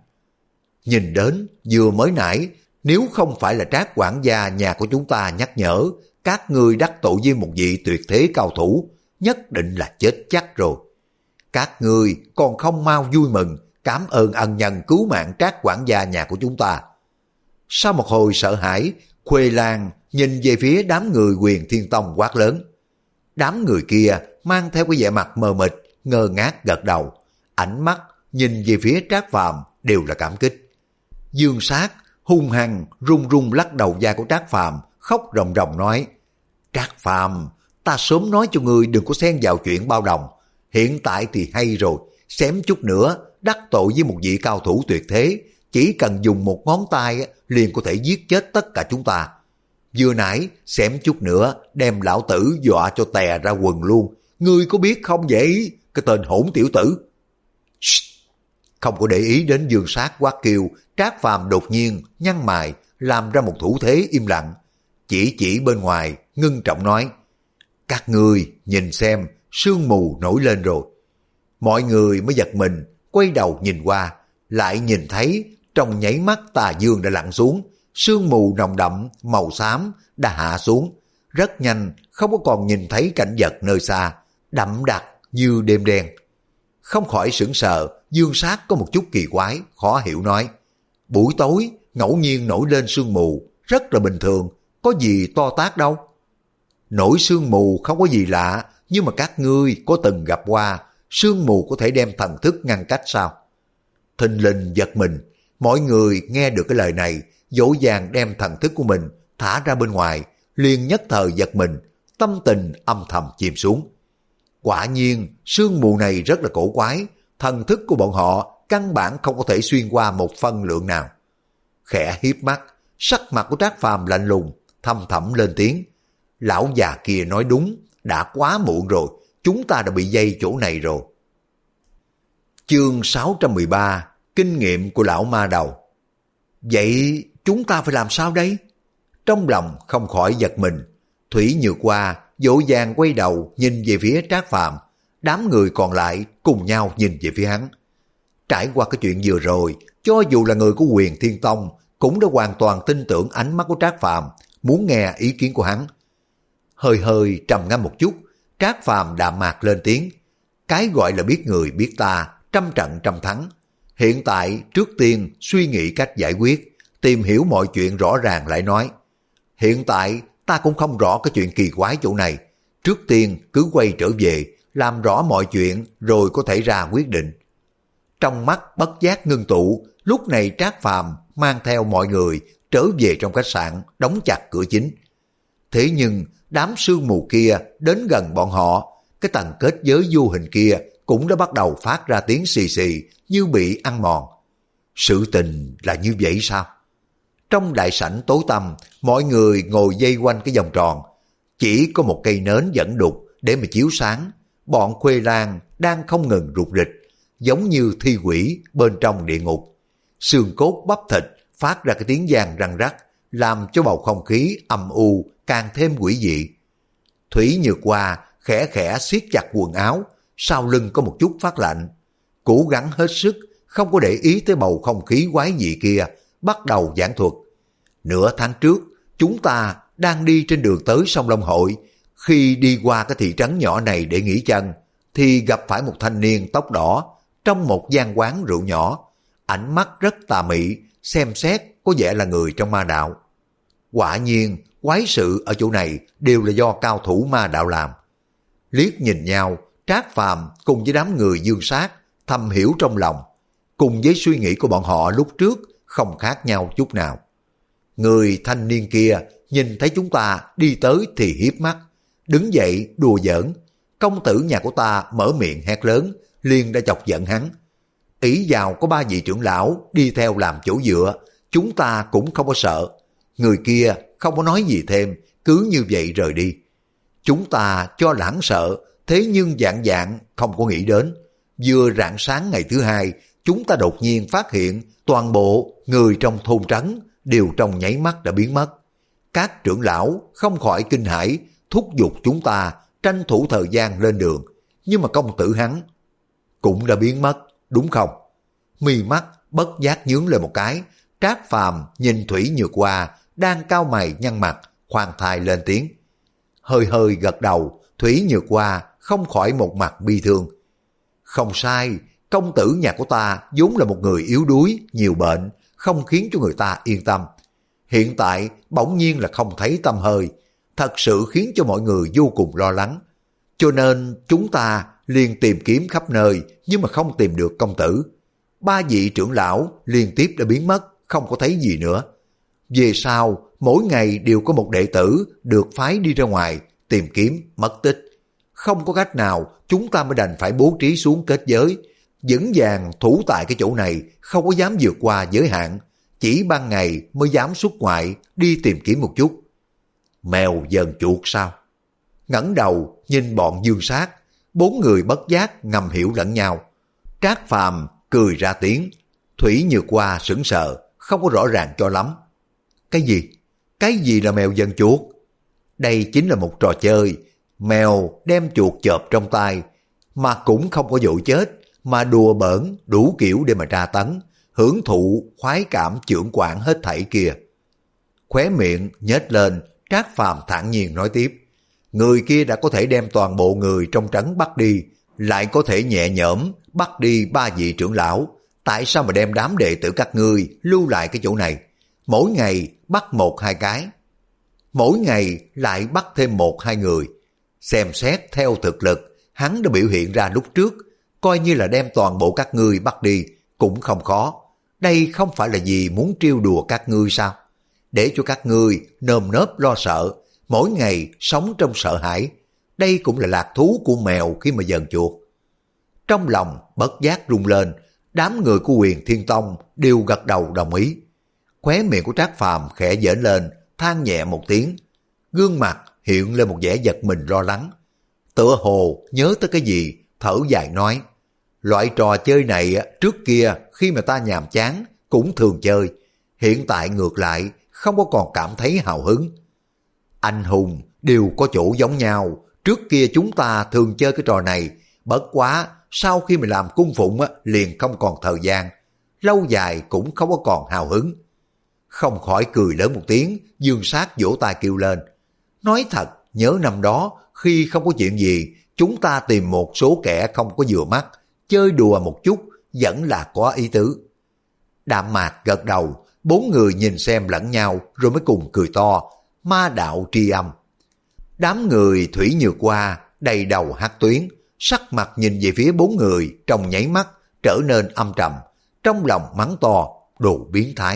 Nhìn đến vừa mới nãy, nếu không phải là Trác quản gia nhà của chúng ta nhắc nhở, các ngươi đắc tội với một vị tuyệt thế cao thủ, nhất định là chết chắc rồi. Các ngươi còn không mau vui mừng, cảm ơn ân nhân cứu mạng Trác quản gia nhà của chúng ta. Sau một hồi sợ hãi, Khuê Lan nhìn về phía đám người Huyền Thiên Tông quát lớn. Đám người kia mang theo cái vẻ mặt mờ mịt, ngơ ngác gật đầu, ánh mắt nhìn về phía Trác Phàm đều là cảm kích. Dương Sát hung hăng run run lắc đầu da của Trác Phàm, khóc ròng ròng nói: Trác Phàm, ta sớm nói cho ngươi đừng có xen vào chuyện bao đồng, hiện tại thì hay rồi, xém chút nữa đắc tội với một vị cao thủ tuyệt thế, chỉ cần dùng một ngón tay liền có thể giết chết tất cả chúng ta. Vừa nãy xém chút nữa đem lão tử dọa cho tè ra quần luôn, ngươi có biết không vậy, cái tên hỗn tiểu tử. Shh. Không có để ý đến Dương Sát quát kêu, Trác Phàm đột nhiên nhăn mày làm ra một thủ thế im lặng, chỉ chỉ bên ngoài ngưng trọng nói: các ngươi nhìn xem, sương mù nổi lên rồi. Mọi người mới giật mình, quay đầu nhìn qua, lại nhìn thấy trong nháy mắt tà dương đã lặn xuống, sương mù nồng đậm màu xám đã hạ xuống, rất nhanh không có còn nhìn thấy cảnh vật nơi xa, đậm đặc như đêm đen. Không khỏi sững sờ, Dương Sát có một chút kỳ quái, khó hiểu nói: buổi tối ngẫu nhiên nổi lên sương mù, rất là bình thường, có gì to tát đâu. Nổi sương mù không có gì lạ, nhưng mà các ngươi có từng gặp qua sương mù có thể đem thần thức ngăn cách sao? Thình lình giật mình, mọi người nghe được cái lời này, dỗ dàng đem thần thức của mình thả ra bên ngoài, liền nhất thời giật mình, tâm tình âm thầm chìm xuống. Quả nhiên, sương mù này rất là cổ quái, thần thức của bọn họ căn bản không có thể xuyên qua một phân lượng nào. Khẽ hiếp mắt, sắc mặt của Trác Phàm lạnh lùng, thầm thẳm lên tiếng: lão già kia nói đúng, đã quá muộn rồi, chúng ta đã bị dây chỗ này rồi. Chương sáu trăm mười ba, kinh nghiệm của lão ma đầu. Vậy chúng ta phải làm sao đây? Trong lòng không khỏi giật mình, Thủy Nhược Hoa dỗ dàng quay đầu nhìn về phía Trác Phàm, đám người còn lại cùng nhau nhìn về phía hắn. Trải qua cái chuyện vừa rồi, cho dù là người của Huyền Thiên Tông cũng đã hoàn toàn tin tưởng ánh mắt của Trác Phàm, muốn nghe ý kiến của hắn. Hơi hơi trầm ngâm một chút, Trác Phàm đạm mạc lên tiếng: cái gọi là biết người biết ta, trăm trận trăm thắng. Hiện tại trước tiên suy nghĩ cách giải quyết, tìm hiểu mọi chuyện rõ ràng lại nói. Hiện tại ta cũng không rõ cái chuyện kỳ quái chỗ này, trước tiên cứ quay trở về, làm rõ mọi chuyện rồi có thể ra quyết định. Trong mắt bất giác ngưng tụ, lúc này Trác Phàm mang theo mọi người trở về trong khách sạn, đóng chặt cửa chính. Thế nhưng đám sương mù kia đến gần bọn họ, cái tầng kết giới vô hình kia cũng đã bắt đầu phát ra tiếng xì xì như bị ăn mòn. Sự tình là như vậy sao? Trong đại sảnh tối tăm, mọi người ngồi vây quanh cái vòng tròn, chỉ có một cây nến dẫn đục để mà chiếu sáng. Bọn Khuê Lan đang không ngừng rụt rịch, giống như thi quỷ bên trong địa ngục. Xương cốt bắp thịt phát ra cái tiếng vang răng rắc, làm cho bầu không khí âm u càng thêm quỷ dị. Thủy Nhược Hoa khẽ khẽ siết chặt quần áo, sau lưng có một chút phát lạnh, cố gắng hết sức không có để ý tới bầu không khí quái dị kia, bắt đầu giảng thuật. Nửa tháng trước, chúng ta đang đi trên đường tới sông Long Hội, khi đi qua cái thị trấn nhỏ này để nghỉ chân, thì gặp phải một thanh niên tóc đỏ trong một gian quán rượu nhỏ, ánh mắt rất tà mị, xem xét có vẻ là người trong ma đạo. Quả nhiên, quái sự ở chỗ này đều là do cao thủ ma đạo làm. Liếc nhìn nhau, Trác Phàm cùng với đám người Dương Sát thầm hiểu trong lòng, cùng với suy nghĩ của bọn họ lúc trước không khác nhau chút nào. Người thanh niên kia nhìn thấy chúng ta đi tới thì hiếp mắt, đứng dậy đùa giỡn. Công tử nhà của ta mở miệng hét lớn, liền đã chọc giận hắn. Ý vào có ba vị trưởng lão đi theo làm chỗ dựa, chúng ta cũng không có sợ. Người kia không có nói gì thêm, cứ như vậy rời đi. Chúng ta cho lãng sợ, thế nhưng dạng dạng không có nghĩ đến. Vừa rạng sáng ngày thứ hai, chúng ta đột nhiên phát hiện toàn bộ người trong thôn trấn đều trong nháy mắt đã biến mất. Các trưởng lão không khỏi kinh hãi, thúc giục chúng ta tranh thủ thời gian lên đường. Nhưng mà công tử hắn cũng đã biến mất, đúng không? Mi mắt bất giác nhướng lên một cái, Trác Phàm nhìn Thủy Nhược Hoa đang cau mày nhăn mặt, khoan thai lên tiếng. Hơi hơi gật đầu, Thủy Nhược Hoa không khỏi một mặt bi thương. Không sai, công tử nhà của ta vốn là một người yếu đuối, nhiều bệnh, không khiến cho người ta yên tâm. Hiện tại bỗng nhiên là không thấy tăm hơi, thật sự khiến cho mọi người vô cùng lo lắng. Cho nên chúng ta liền tìm kiếm khắp nơi nhưng mà không tìm được công tử. Ba vị trưởng lão liên tiếp đã biến mất, không có thấy gì nữa. Về sau, mỗi ngày đều có một đệ tử được phái đi ra ngoài tìm kiếm mất tích. Không có cách nào, chúng ta mới đành phải bố trí xuống kết giới, vững vàng thủ tại cái chỗ này, không có dám vượt qua giới hạn, chỉ ban ngày mới dám xuất ngoại đi tìm kiếm một chút. Mèo dần chuột sao? Ngẩng đầu nhìn bọn Dương Sát, bốn người bất giác ngầm hiểu lẫn nhau. Trác Phàm cười ra tiếng, Thủy Nhược Hoa sững sờ, không có rõ ràng cho lắm. Cái gì? Cái gì là mèo dần chuột? Đây chính là một trò chơi, mèo đem chuột chộp trong tay, mà cũng không có dội chết, mà đùa bỡn đủ kiểu để mà tra tấn, hưởng thụ khoái cảm chưởng quản hết thảy kia. Khóe miệng nhếch lên, Trác Phàm thản nhiên nói tiếp, người kia đã có thể đem toàn bộ người trong trấn bắt đi, lại có thể nhẹ nhõm bắt đi ba vị trưởng lão, tại sao mà đem đám đệ tử các ngươi lưu lại cái chỗ này, mỗi ngày bắt một hai cái, mỗi ngày lại bắt thêm một hai người. Xem xét theo thực lực hắn đã biểu hiện ra lúc trước, coi như là đem toàn bộ các ngươi bắt đi cũng không khó. Đây không phải là gì muốn trêu đùa các ngươi sao? Để cho các ngươi nơm nớp lo sợ, mỗi ngày sống trong sợ hãi. Đây cũng là lạc thú của mèo khi mà dần chuột. Trong lòng bất giác rung lên, đám người của Huyền Thiên Tông đều gật đầu đồng ý. Khóe miệng của Trác Phàm khẽ giỡn lên, than nhẹ một tiếng, gương mặt hiện lên một vẻ giật mình lo lắng. Tựa hồ nhớ tới cái gì, thở dài nói, loại trò chơi này trước kia khi mà ta nhàm chán cũng thường chơi, hiện tại ngược lại không có còn cảm thấy hào hứng. Anh hùng đều có chỗ giống nhau, trước kia chúng ta thường chơi cái trò này, bất quá sau khi mình làm cung phụng liền không còn thời gian, lâu dài cũng không có còn hào hứng. Không khỏi cười lớn một tiếng, Dương Sát vỗ tay kêu lên. Nói thật, nhớ năm đó, khi không có chuyện gì, chúng ta tìm một số kẻ không có vừa mắt, chơi đùa một chút, vẫn là có ý tứ. Đạm Mạc gật đầu, bốn người nhìn xem lẫn nhau rồi mới cùng cười to, ma đạo tri âm. Đám người Thủy Nhược Hoa đầy đầu hắc tuyến, sắc mặt nhìn về phía bốn người trong nháy mắt trở nên âm trầm, trong lòng mắng to, đồ biến thái.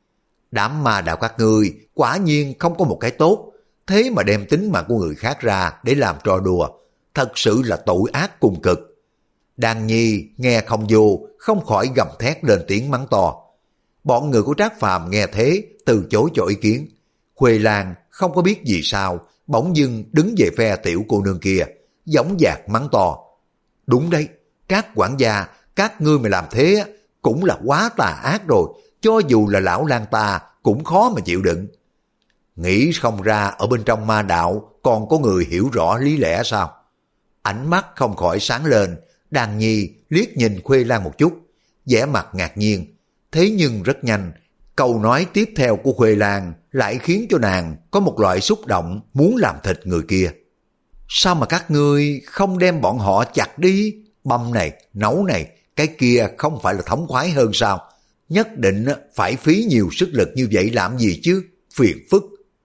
Đám ma đạo các ngươi quả nhiên không có một cái tốt, thế mà đem tính mạng của người khác ra để làm trò đùa, thật sự là tội ác cùng cực. Đàn Nhi nghe không vô, không khỏi gầm thét lên tiếng mắng to. Bọn người của Trác Phàm nghe thế, từ chối cho ý kiến. Khuê Lan không có biết gì sao, bỗng dưng đứng về phe tiểu cô nương kia, dõng dạc mắng to. Đúng đấy, Trác quản gia, các ngươi mà làm thế cũng là quá tà ác rồi, cho dù là lão lang ta cũng khó mà chịu đựng. Nghĩ không ra ở bên trong ma đạo còn có người hiểu rõ lý lẽ sao? Ánh mắt không khỏi sáng lên, Đàn Nhi liếc nhìn Khuê Lan một chút, vẻ mặt ngạc nhiên. Thế nhưng rất nhanh, câu nói tiếp theo của Khuê Lan lại khiến cho nàng có một loại xúc động muốn làm thịt người kia. Sao mà các ngươi không đem bọn họ chặt đi? Băm này, nấu này, cái kia không phải là thống khoái hơn sao? Nhất định phải phí nhiều sức lực như vậy làm gì chứ? Phiền phức.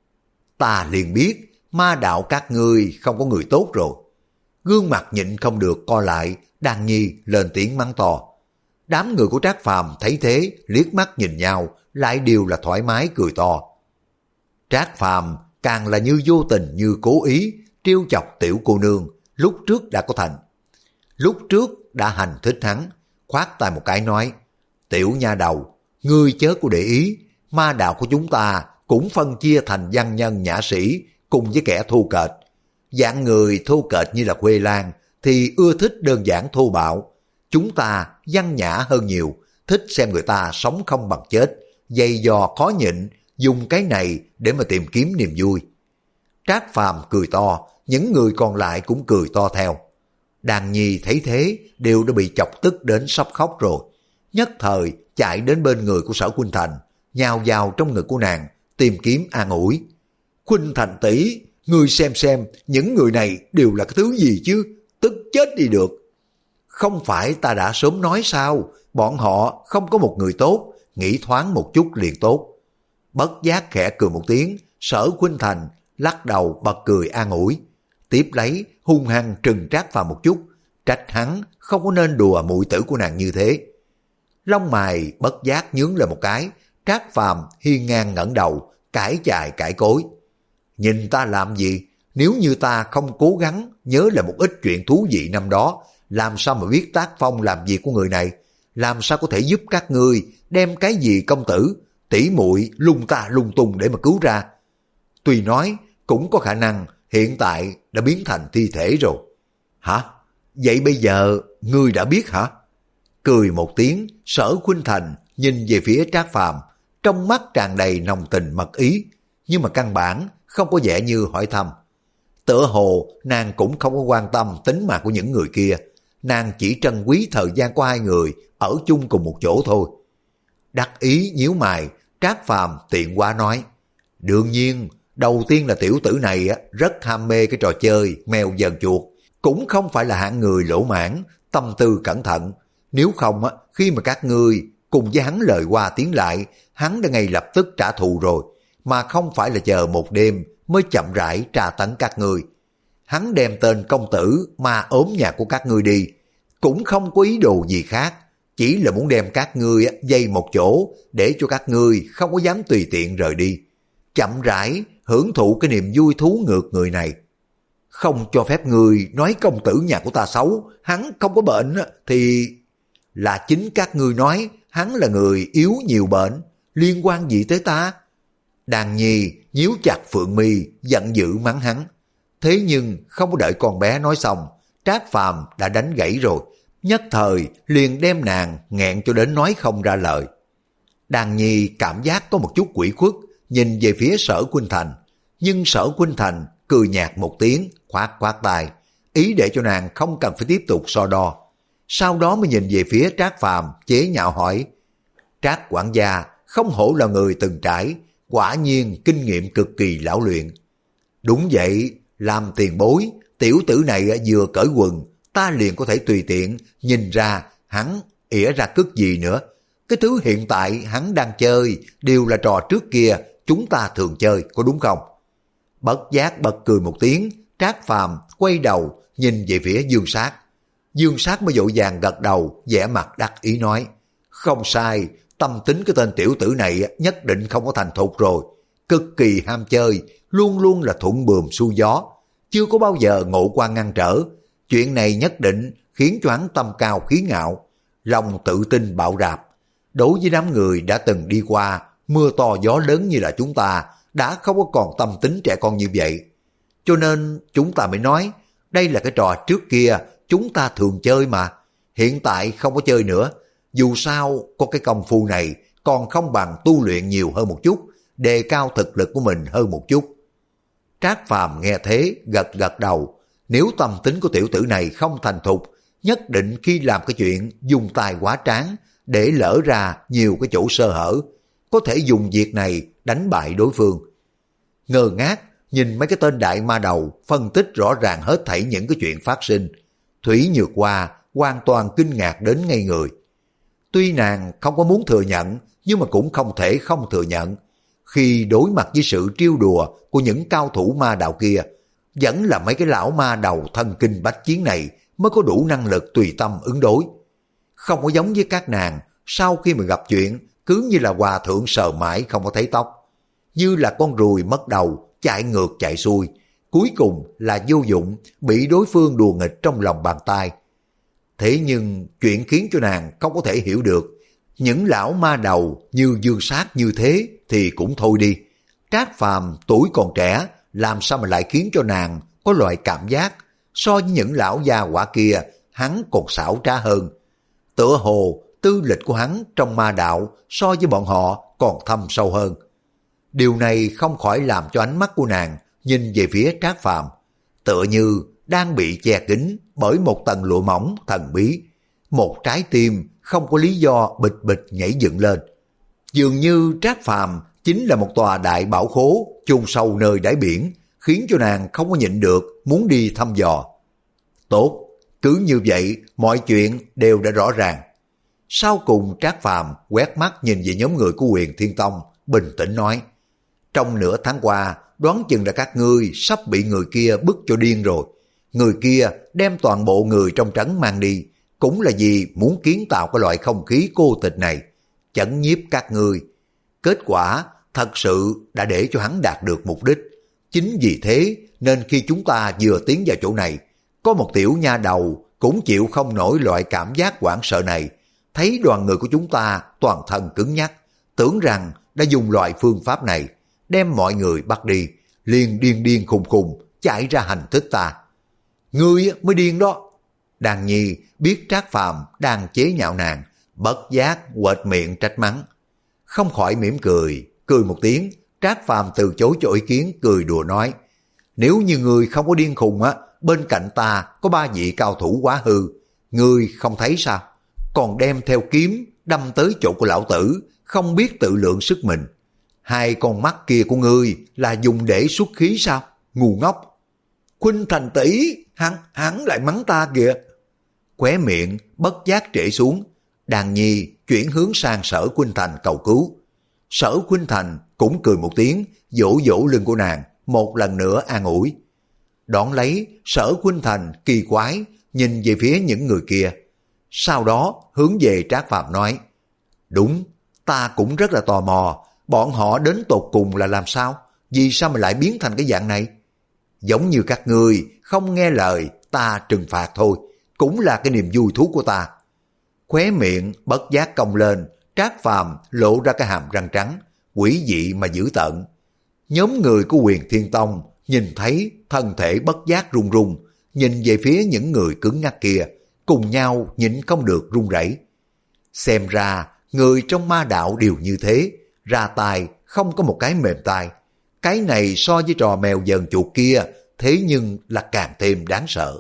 Ta liền biết ma đạo các ngươi không có người tốt rồi. Gương mặt nhịn không được co lại, Đan Nhi lên tiếng mắng to. Đám người của Trác Phàm thấy thế, liếc mắt nhìn nhau, lại đều là thoải mái cười to. Trác Phàm càng là như vô tình như cố ý trêu chọc tiểu cô nương, lúc trước đã có thành. Lúc trước đã hành thích hắn, khoát tay một cái nói, tiểu nha đầu, ngươi chớ có để ý, ma đạo của chúng ta cũng phân chia thành văn nhân nhã sĩ cùng với kẻ thô kệch. Dạng người thô kệch như là Khuê Lan thì ưa thích đơn giản thô bạo. Chúng ta văn nhã hơn nhiều, thích xem người ta sống không bằng chết, dày dò khó nhịn, dùng cái này để mà tìm kiếm niềm vui. Trác Phàm cười to, những người còn lại cũng cười to theo. Đàn Nhi thấy thế đều đã bị chọc tức đến sắp khóc rồi. Nhất thời chạy đến bên người của Sở Khuynh Thành, nhào vào trong ngực của nàng, tìm kiếm an ủi. Khuynh Thành tỷ, ngươi xem xem, những người này đều là cái thứ gì chứ, tức chết đi được. Không phải ta đã sớm nói sao, bọn họ không có một người tốt, nghĩ thoáng một chút liền tốt. Bất giác khẽ cười một tiếng, Sở Khuynh Thành lắc đầu bật cười an ủi. Tiếp lấy hung hăng trừng Trác Phàm một chút, trách hắn không có nên đùa muội tử của nàng như thế. Lông mày bất giác nhướng lên một cái, Trác Phàm hiên ngang ngẩng đầu, cãi chài cãi cối. Nhìn ta làm gì? Nếu như ta không cố gắng nhớ lại một ít chuyện thú vị năm đó, làm sao mà biết tác phong làm việc của người này? Làm sao có thể giúp các ngươi đem cái gì công tử, tỷ muội lung ta lung tung để mà cứu ra? Tuy nói cũng có khả năng hiện tại đã biến thành thi thể rồi. Hả? Vậy bây giờ ngươi đã biết hả? Cười một tiếng, Sở Khuynh Thành nhìn về phía Trác Phàm, trong mắt tràn đầy nồng tình mật ý, nhưng mà căn bản không có vẻ như hỏi thăm. Tựa hồ nàng cũng không có quan tâm tính mạng của những người kia, nàng chỉ trân quý thời gian của hai người ở chung cùng một chỗ thôi. Đắc ý nhíu mày, Trác Phàm tiện quá nói, đương nhiên, đầu tiên là tiểu tử này rất ham mê cái trò chơi mèo dần chuột, cũng không phải là hạng người lỗ mãn, tâm tư cẩn thận. Nếu không, khi mà các ngươi cùng với hắn lời qua tiếng lại, hắn đã ngay lập tức trả thù rồi, mà không phải là chờ một đêm mới chậm rãi tra tấn các ngươi. Hắn đem tên công tử ma ốm nhà của các ngươi đi, cũng không có ý đồ gì khác, chỉ là muốn đem các ngươi dây một chỗ để cho các ngươi không có dám tùy tiện rời đi. Chậm rãi hưởng thụ cái niềm vui thú ngược người này. Không cho phép người nói công tử nhà của ta xấu, hắn không có bệnh thì là chính các ngươi nói hắn là người yếu nhiều bệnh, liên quan gì tới ta? Đàn Nhi nhíu chặt phượng mi, giận dữ mắng hắn. Thế nhưng không có đợi con bé nói xong, Trác Phàm đã đánh gãy rồi, nhất thời liền đem nàng nghẹn cho đến nói không ra lời. Đàn Nhi cảm giác có một chút quỷ khuất, nhìn về phía Sở Khuynh Thành, nhưng Sở Khuynh Thành cười nhạt một tiếng, khoát khoát tay, ý để cho nàng không cần phải tiếp tục so đo. Sau đó mới nhìn về phía Trác Phàm chế nhạo hỏi, Trác quản gia không hổ là người từng trải, quả nhiên kinh nghiệm cực kỳ lão luyện. Đúng vậy, làm tiền bối, tiểu tử này vừa cởi quần, ta liền có thể tùy tiện nhìn ra hắn ỉa ra cất gì nữa. Cái thứ hiện tại hắn đang chơi đều là trò trước kia chúng ta thường chơi, có đúng không? Bất giác bật cười một tiếng, Trác Phàm quay đầu nhìn về phía Dương Sát. Dương Sát mới vội vàng gật đầu, vẻ mặt đắc ý nói, không sai, tâm tính cái tên tiểu tử này nhất định không có thành thục rồi, cực kỳ ham chơi, luôn luôn là thuận buồm xuôi gió, chưa có bao giờ ngộ quan ngăn trở. Chuyện này nhất định khiến cho hắn tâm cao khí ngạo, lòng tự tin bạo rạp. Đối với đám người đã từng đi qua mưa to gió lớn như là chúng ta, đã không có còn tâm tính trẻ con như vậy. Cho nên chúng ta mới nói, đây là cái trò trước kia chúng ta thường chơi mà, hiện tại không có chơi nữa. Dù sao có cái công phu này còn không bằng tu luyện nhiều hơn một chút, đề cao thực lực của mình hơn một chút. Trác Phàm nghe thế gật gật đầu, nếu tâm tính của tiểu tử này không thành thục, nhất định khi làm cái chuyện dùng tài quá tráng để lỡ ra nhiều cái chỗ sơ hở, có thể dùng việc này đánh bại đối phương. Ngơ ngác nhìn mấy cái tên đại ma đầu phân tích rõ ràng hết thảy những cái chuyện phát sinh, Thủy Nhược Hoa hoàn toàn kinh ngạc đến ngây người. Tuy nàng không có muốn thừa nhận, nhưng mà cũng không thể không thừa nhận. Khi đối mặt với sự trêu đùa của những cao thủ ma đạo kia, vẫn là mấy cái lão ma đầu thân kinh bách chiến này mới có đủ năng lực tùy tâm ứng đối. Không có giống với các nàng, sau khi mà gặp chuyện, cứ như là hòa thượng sờ mãi không có thấy tóc. Như là con ruồi mất đầu, chạy ngược chạy xuôi, cuối cùng là vô dụng, bị đối phương đùa nghịch trong lòng bàn tay. Thế nhưng chuyện khiến cho nàng không có thể hiểu được, những lão ma đầu như Dương Sát như thế thì cũng thôi đi. Trác Phàm tuổi còn trẻ, làm sao mà lại khiến cho nàng có loại cảm giác so với những lão gia quả kia, hắn còn xảo trá hơn. Tựa hồ tư lịch của hắn trong ma đạo so với bọn họ còn thâm sâu hơn. Điều này không khỏi làm cho ánh mắt của nàng nhìn về phía Trác Phàm, tựa như đang bị che kín bởi một tầng lụa mỏng thần bí. Một trái tim không có lý do bịch bịch nhảy dựng lên. Dường như Trác Phàm chính là một tòa đại bảo khố chôn sâu nơi đáy biển, khiến cho nàng không có nhịn được muốn đi thăm dò. Tốt, cứ như vậy mọi chuyện đều đã rõ ràng. Sau cùng Trác Phàm quét mắt nhìn về nhóm người của Huyền Thiên Tông, bình tĩnh nói: trong nửa tháng qua, đoán chừng là các ngươi sắp bị người kia bức cho điên rồi. Người kia đem toàn bộ người trong trấn mang đi, cũng là vì muốn kiến tạo cái loại không khí cô tịch này, chấn nhiếp các ngươi. Kết quả thật sự đã để cho hắn đạt được mục đích. Chính vì thế nên khi chúng ta vừa tiến vào chỗ này, có một tiểu nha đầu cũng chịu không nổi loại cảm giác hoảng sợ này, thấy đoàn người của chúng ta toàn thân cứng nhắc, tưởng rằng đã dùng loại phương pháp này đem mọi người bắt đi, liền điên điên khùng khùng chạy ra hành thích ta. Ngươi mới điên đó. Đàn Nhi biết Trác Phàm đang chế nhạo nàng, bất giác quệt miệng trách mắng. Không khỏi mỉm cười, cười một tiếng, Trác Phàm từ chối cho ý kiến, cười đùa nói: nếu như ngươi không có điên khùng á, bên cạnh ta có ba vị cao thủ quá hư, ngươi không thấy sao? Còn đem theo kiếm đâm tới chỗ của lão tử, không biết tự lượng sức mình. Hai con mắt kia của ngươi là dùng để xuất khí sao? Ngu ngốc. Khuynh Thành tỷ, hắn hắn lại mắng ta kìa. Khóe miệng bất giác trễ xuống, Đàn Nhi chuyển hướng sang Sở Khuynh Thành cầu cứu. Sở Khuynh Thành cũng cười một tiếng, vỗ vỗ lưng của nàng, một lần nữa an ủi. Đón lấy, Sở Khuynh Thành kỳ quái nhìn về phía những người kia, sau đó hướng về Trác Phàm nói: đúng, ta cũng rất là tò mò, bọn họ đến tột cùng là làm sao? Vì sao mà lại biến thành cái dạng này? Giống như các ngươi không nghe lời ta trừng phạt thôi, cũng là cái niềm vui thú của ta. Khóe miệng bất giác cong lên, Trác Phàm lộ ra cái hàm răng trắng, quỷ dị mà dữ tợn. Nhóm người của Huyền Thiên Tông nhìn thấy thân thể bất giác run run, nhìn về phía những người cứng ngắc kia, cùng nhau nhịn không được run rẩy. Xem ra người trong ma đạo đều như thế, ra tay không có một cái mềm tay. Cái này so với trò mèo dờn chuột kia, thế nhưng là càng thêm đáng sợ.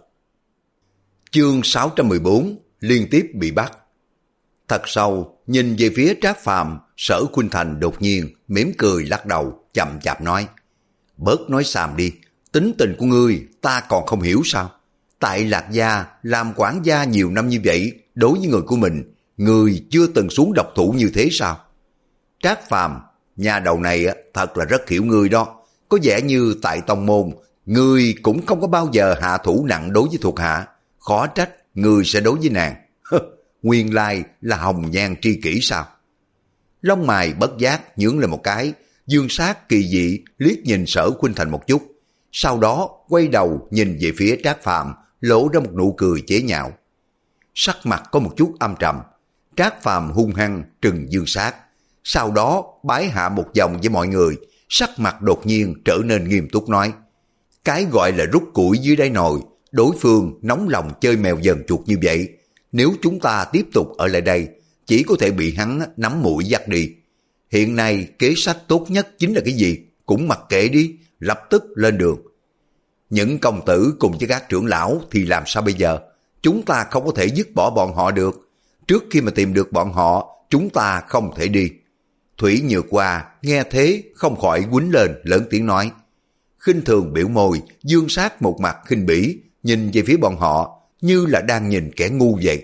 Chương sáu trăm mười bốn liên tiếp bị bắt. Thật sâu nhìn về phía Trác Phàm, Sở Khuynh Thành đột nhiên mỉm cười lắc đầu, chậm chạp nói: bớt nói xàm đi, tính tình của ngươi ta còn không hiểu sao? Tại Lạc Gia làm quản gia nhiều năm như vậy, đối với người của mình, ngươi chưa từng xuống độc thủ như thế sao? Trác Phàm, nhà đầu này thật là rất hiểu ngươi đó. Có vẻ như tại tông môn, ngươi cũng không có bao giờ hạ thủ nặng đối với thuộc hạ. Khó trách ngươi sẽ đối với nàng. Nguyên lai là hồng nhan tri kỷ sao? Lông mày bất giác nhướng lên một cái, Dương Sát kỳ dị liếc nhìn Sở Khuynh Thành một chút, sau đó quay đầu nhìn về phía Trác Phàm, lộ ra một nụ cười chế nhạo. Sắc mặt có một chút âm trầm, Trác Phàm hung hăng trừng Dương Sát, sau đó bái hạ một vòng với mọi người, sắc mặt đột nhiên trở nên nghiêm túc nói: cái gọi là rút củi dưới đáy nồi, đối phương nóng lòng chơi mèo dần chuột như vậy, nếu chúng ta tiếp tục ở lại đây, chỉ có thể bị hắn nắm mũi dắt đi. Hiện nay kế sách tốt nhất chính là cái gì? Cũng mặc kệ đi, lập tức lên đường. Những công tử cùng với các trưởng lão thì làm sao bây giờ? Chúng ta không có thể dứt bỏ bọn họ được. Trước khi mà tìm được bọn họ, chúng ta không thể đi. Thủy Nhược Hoa nghe thế không khỏi quýnh lên lớn tiếng nói. Khinh thường biểu môi, dương sát một mặt khinh bỉ, nhìn về phía bọn họ như là đang nhìn kẻ ngu vậy.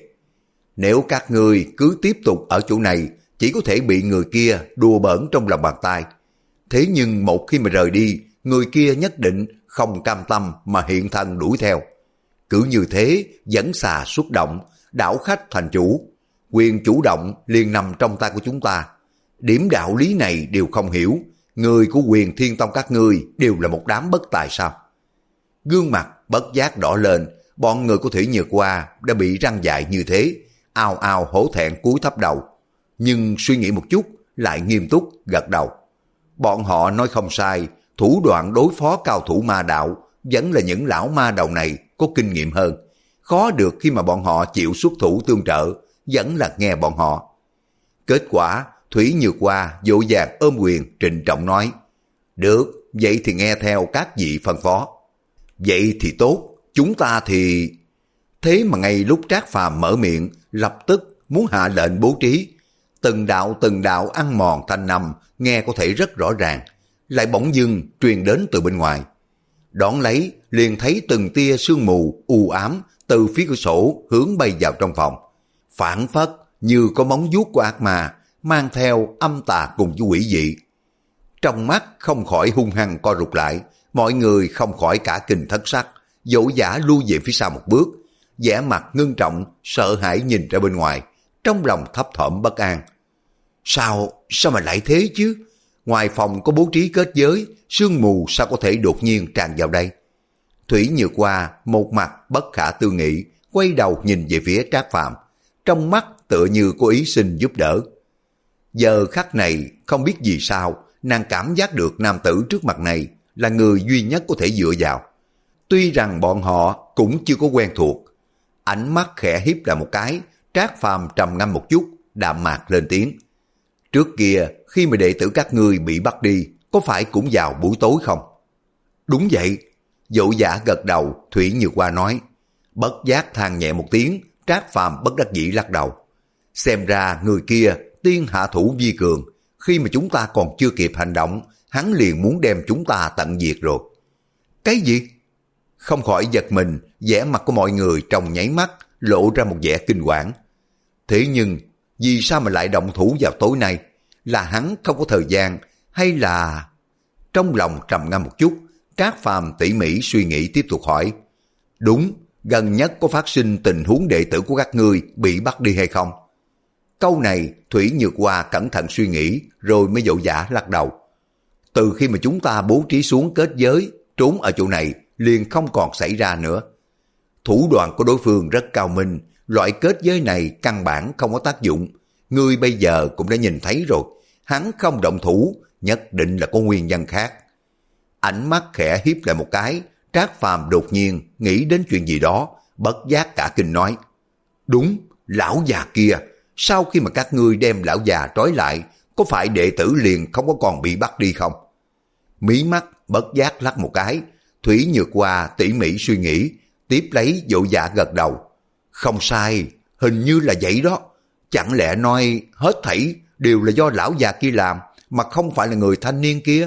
Nếu các ngươi cứ tiếp tục ở chỗ này, chỉ có thể bị người kia đùa bỡn trong lòng bàn tay. Thế nhưng một khi mà rời đi, người kia nhất định không cam tâm mà hiện thân đuổi theo. Cứ như thế, dẫn xà xuất động, đảo khách thành chủ. Quyền chủ động liền nằm trong tay của chúng ta. Điểm đạo lý này đều không hiểu. Người của Quyền Thiên Tông các ngươi đều là một đám bất tài sao? Gương mặt bất giác đỏ lên, bọn người của Thủy Nhược Hoa đã bị răng dại như thế, ao ao hổ thẹn cúi thấp đầu. Nhưng suy nghĩ một chút, lại nghiêm túc gật đầu. Bọn họ nói không sai, thủ đoạn đối phó cao thủ ma đạo vẫn là những lão ma đầu này có kinh nghiệm hơn. Khó được khi mà bọn họ chịu xuất thủ tương trợ, vẫn là nghe bọn họ. Kết quả, Thủy Nhược Hoa vội vàng ôm quyền trịnh trọng nói. Được, vậy thì nghe theo các vị phân phó. Vậy thì tốt, chúng ta thì... Thế mà ngay lúc Trác Phàm mở miệng, lập tức muốn hạ lệnh bố trí. Từng đạo từng đạo ăn mòn thanh năm, nghe có thể rất rõ ràng, lại bỗng dưng truyền đến từ bên ngoài. Đón lấy, liền thấy từng tia sương mù u ám từ phía cửa sổ hướng bay vào trong phòng. Phản phất như có móng vuốt của ác ma, mang theo âm tà cùng với quỷ dị. Trong mắt không khỏi hung hăng co rụt lại, mọi người không khỏi cả kinh thất sắc, dỗ dã lui về phía sau một bước, vẻ mặt ngưng trọng, sợ hãi nhìn ra bên ngoài, trong lòng thấp thỏm bất an. Sao, sao mà lại thế chứ? Ngoài phòng có bố trí kết giới, sương mù sao có thể đột nhiên tràn vào đây? Thủy Nhược Hoa một mặt bất khả tư nghị, quay đầu nhìn về phía Trác Phàm, trong mắt tựa như có ý xin giúp đỡ. Giờ khắc này không biết vì sao, nàng cảm giác được nam tử trước mặt này là người duy nhất có thể dựa vào. Tuy rằng bọn họ cũng chưa có quen thuộc. Ánh mắt khẽ híp lại một cái, Trác Phàm trầm ngâm một chút, đạm mạc lên tiếng. Trước kia, khi mà đệ tử các ngươi bị bắt đi, có phải cũng vào buổi tối không? Đúng vậy. Dỗ giả gật đầu, Thủy Nhược Hoa nói. Bất giác than nhẹ một tiếng, Trác Phàm bất đắc dĩ lắc đầu. Xem ra người kia tiên hạ thủ vi cường, khi mà chúng ta còn chưa kịp hành động, hắn liền muốn đem chúng ta tận diệt rồi. Cái gì? Không khỏi giật mình, vẻ mặt của mọi người trong nháy mắt lộ ra một vẻ kinh quản. Thế nhưng, vì sao mà lại động thủ vào tối nay? Là hắn không có thời gian, hay là... Trong lòng trầm ngâm một chút, Trác Phàm tỉ mỉ suy nghĩ tiếp tục hỏi. Đúng, gần nhất có phát sinh tình huống đệ tử của các ngươi bị bắt đi hay không? Câu này Thủy Nhược Hoa cẩn thận suy nghĩ rồi mới dỗ dã lắc đầu. Từ khi mà chúng ta bố trí xuống kết giới, trốn ở chỗ này liền không còn xảy ra nữa. Thủ đoạn của đối phương rất cao minh, loại kết giới này căn bản không có tác dụng. Ngươi bây giờ cũng đã nhìn thấy rồi, hắn không động thủ, nhất định là có nguyên nhân khác. Ánh mắt khẽ híp lại một cái, Trác Phàm đột nhiên nghĩ đến chuyện gì đó, bất giác cả kinh nói. Đúng, lão già kia, sau khi mà các ngươi đem lão già trói lại, có phải đệ tử liền không có còn bị bắt đi không? Mí mắt bất giác lắc một cái, Thủy Nhược Hoa tỉ mỉ suy nghĩ, tiếp lấy dỗ dạ gật đầu. Không sai, hình như là vậy đó. Chẳng lẽ nói hết thảy đều là do lão già kia làm, mà không phải là người thanh niên kia?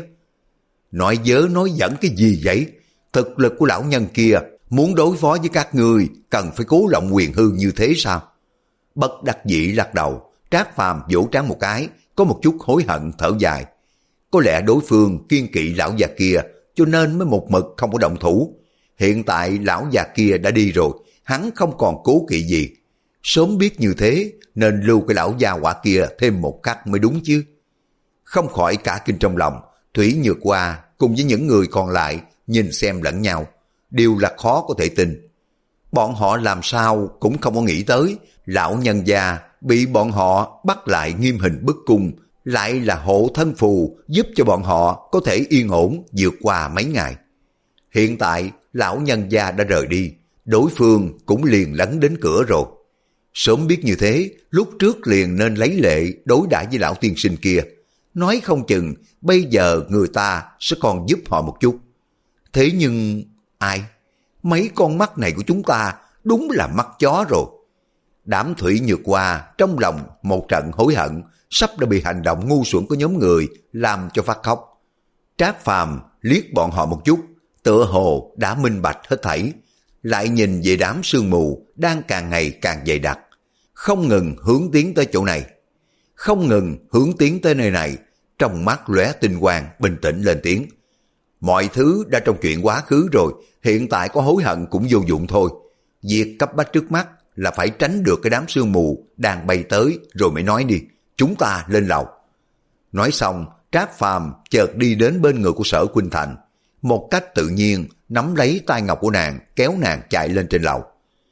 Nói dớ nói dẫn cái gì vậy? Thực lực của lão nhân kia muốn đối phó với các ngươi cần phải cố lộng quyền hư như thế sao? Bất đắc dĩ lắc đầu, Trác Phàm vỗ trán một cái, có một chút hối hận thở dài. Có lẽ đối phương kiên kỵ lão già kia, cho nên mới một mực không có động thủ. Hiện tại lão già kia đã đi rồi, hắn không còn cố kỵ gì. Sớm biết như thế, nên lưu cái lão già quả kia thêm một khắc mới đúng chứ. Không khỏi cả kinh trong lòng, Thủy Nhược Hoa cùng với những người còn lại nhìn xem lẫn nhau, đều là khó có thể tin. Bọn họ làm sao cũng không có nghĩ tới, lão nhân gia bị bọn họ bắt lại nghiêm hình bức cung, lại là hộ thân phù giúp cho bọn họ có thể yên ổn vượt qua mấy ngày. Hiện tại lão nhân gia đã rời đi, đối phương cũng liền lấn đến cửa rồi. Sớm biết như thế, lúc trước liền nên lấy lệ đối đãi với lão tiên sinh kia. Nói không chừng bây giờ người ta sẽ còn giúp họ một chút. Thế nhưng ai? Mấy con mắt này của chúng ta đúng là mắt chó rồi. Đám Thủy Nhược Hoa trong lòng một trận hối hận, sắp đã bị hành động ngu xuẩn của nhóm người làm cho phát khóc. Trác Phàm liếc bọn họ một chút, tựa hồ đã minh bạch hết thảy, lại nhìn về đám sương mù đang càng ngày càng dày đặc, không ngừng hướng tiến tới chỗ này, không ngừng hướng tiến tới nơi này, trong mắt lóe tinh quang, bình tĩnh lên tiếng. Mọi thứ đã trong chuyện quá khứ rồi, hiện tại có hối hận cũng vô dụng thôi. Việc cấp bách trước mắt là phải tránh được cái đám sương mù đang bay tới rồi mới nói đi, chúng ta lên lầu. Nói xong, Trác Phàm chợt đi đến bên người của Sở Khuynh Thành, một cách tự nhiên nắm lấy tay ngọc của nàng, kéo nàng chạy lên trên lầu.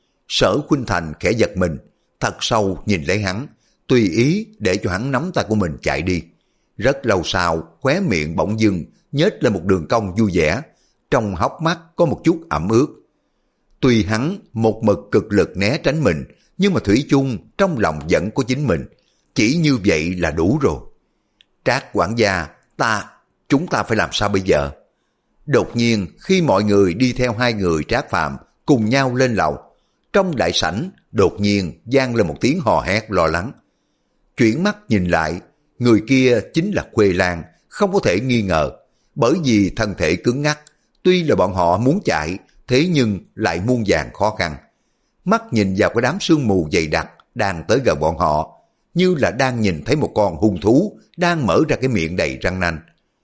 Sở Khuynh Thành khẽ giật mình, thật sâu nhìn lấy hắn, tùy ý để cho hắn nắm tay của mình chạy đi. Rất lâu sau, khóe miệng bỗng dưng nhếch lên một đường cong vui vẻ, trong hốc mắt có một chút ẩm ướt. Tuy hắn một mực cực lực né tránh mình, nhưng mà thủy chung trong lòng vẫn có chính mình, chỉ như vậy là đủ rồi. Trác quản gia, ta, chúng ta phải làm sao bây giờ? Đột nhiên khi mọi người đi theo hai người Trác Phàm cùng nhau lên lầu, trong đại sảnh đột nhiên vang lên một tiếng hò hét lo lắng. Chuyển mắt nhìn lại, người kia chính là Khuê Lan, không có thể nghi ngờ, bởi vì thân thể cứng ngắc, tuy là bọn họ muốn chạy, thế nhưng lại muôn vàn khó khăn. Mắt nhìn vào cái đám sương mù dày đặc đang tới gần bọn họ, như là đang nhìn thấy một con hung thú đang mở ra cái miệng đầy răng nanh.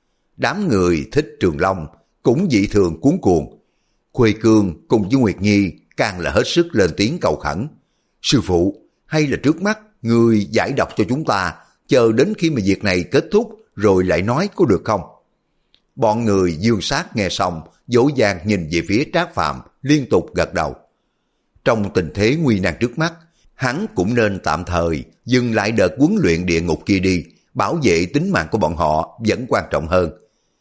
Đám người thích Trường Long cũng dị thường cuống cuồng. Khuê Cương cùng với Nguyệt Nhi càng là hết sức lên tiếng cầu khẩn. Sư phụ, hay là trước mắt người giải độc cho chúng ta, chờ đến khi mà việc này kết thúc rồi lại nói có được không? Bọn người Dương Sát nghe xong, dỗ dàng nhìn về phía Trác Phàm, liên tục gật đầu. Trong tình thế nguy nan trước mắt, hắn cũng nên tạm thời dừng lại đợt huấn luyện địa ngục kia đi, bảo vệ tính mạng của bọn họ vẫn quan trọng hơn.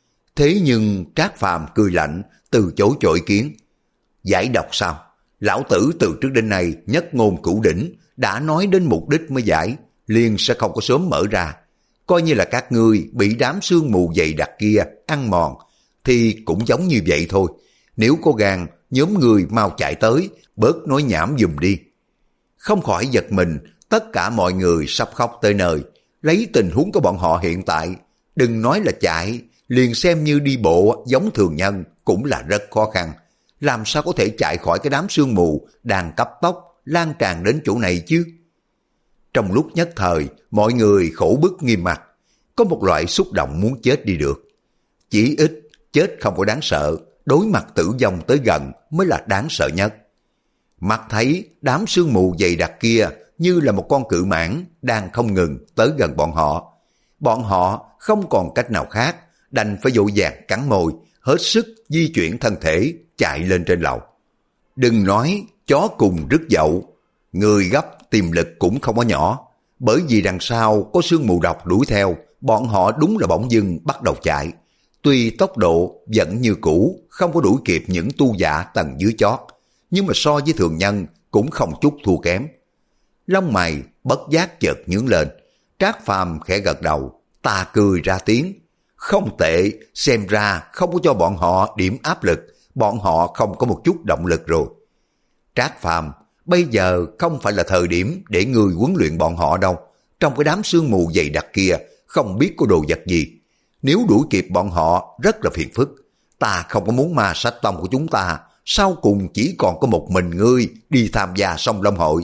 Thế nhưng Trác Phàm cười lạnh, từ chối cho ý kiến. Giải độc sao? Lão tử từ trước đến nay nhất ngôn cửu đỉnh, đã nói đến mục đích mới giải, liền sẽ không có sớm mở ra. Coi như là các ngươi bị đám sương mù dày đặc kia ăn mòn, thì cũng giống như vậy thôi. Nếu có gan, nhóm người mau chạy tới, bớt nói nhảm giùm đi. Không khỏi giật mình, tất cả mọi người sắp khóc tới nơi. Lấy tình huống của bọn họ hiện tại, đừng nói là chạy, liền xem như đi bộ giống thường nhân cũng là rất khó khăn. Làm sao có thể chạy khỏi cái đám sương mù đang cấp tốc lan tràn đến chỗ này chứ? Trong lúc nhất thời, mọi người khổ bức nghiêm mặt, có một loại xúc động muốn chết đi được. Chỉ ít, chết không có đáng sợ, đối mặt tử vong tới gần mới là đáng sợ nhất. Mắt thấy đám sương mù dày đặc kia như là một con cự mãng đang không ngừng tới gần bọn họ. Bọn họ không còn cách nào khác, đành phải vội vàng cắn môi, hết sức di chuyển thân thể, chạy lên trên lầu. Đừng nói chó cùng rứt dậu, người gấp tiềm lực cũng không có nhỏ, bởi vì đằng sau có sương mù độc đuổi theo, bọn họ đúng là bỗng dưng bắt đầu chạy. Tuy tốc độ vẫn như cũ, không có đuổi kịp những tu giả tầng dưới chót, nhưng mà so với thường nhân cũng không chút thua kém. Lông mày bất giác chợt nhướng lên, Trác Phàm khẽ gật đầu, ta cười ra tiếng. Không tệ, xem ra không có cho bọn họ điểm áp lực, bọn họ không có một chút động lực rồi. Trác Phàm, bây giờ không phải là thời điểm để người huấn luyện bọn họ đâu. Trong cái đám sương mù dày đặc kia, không biết có đồ vật gì. Nếu đuổi kịp bọn họ rất là phiền phức. Ta không có muốn ma sách tông của chúng ta, sau cùng chỉ còn có một mình ngươi đi tham gia song long hội.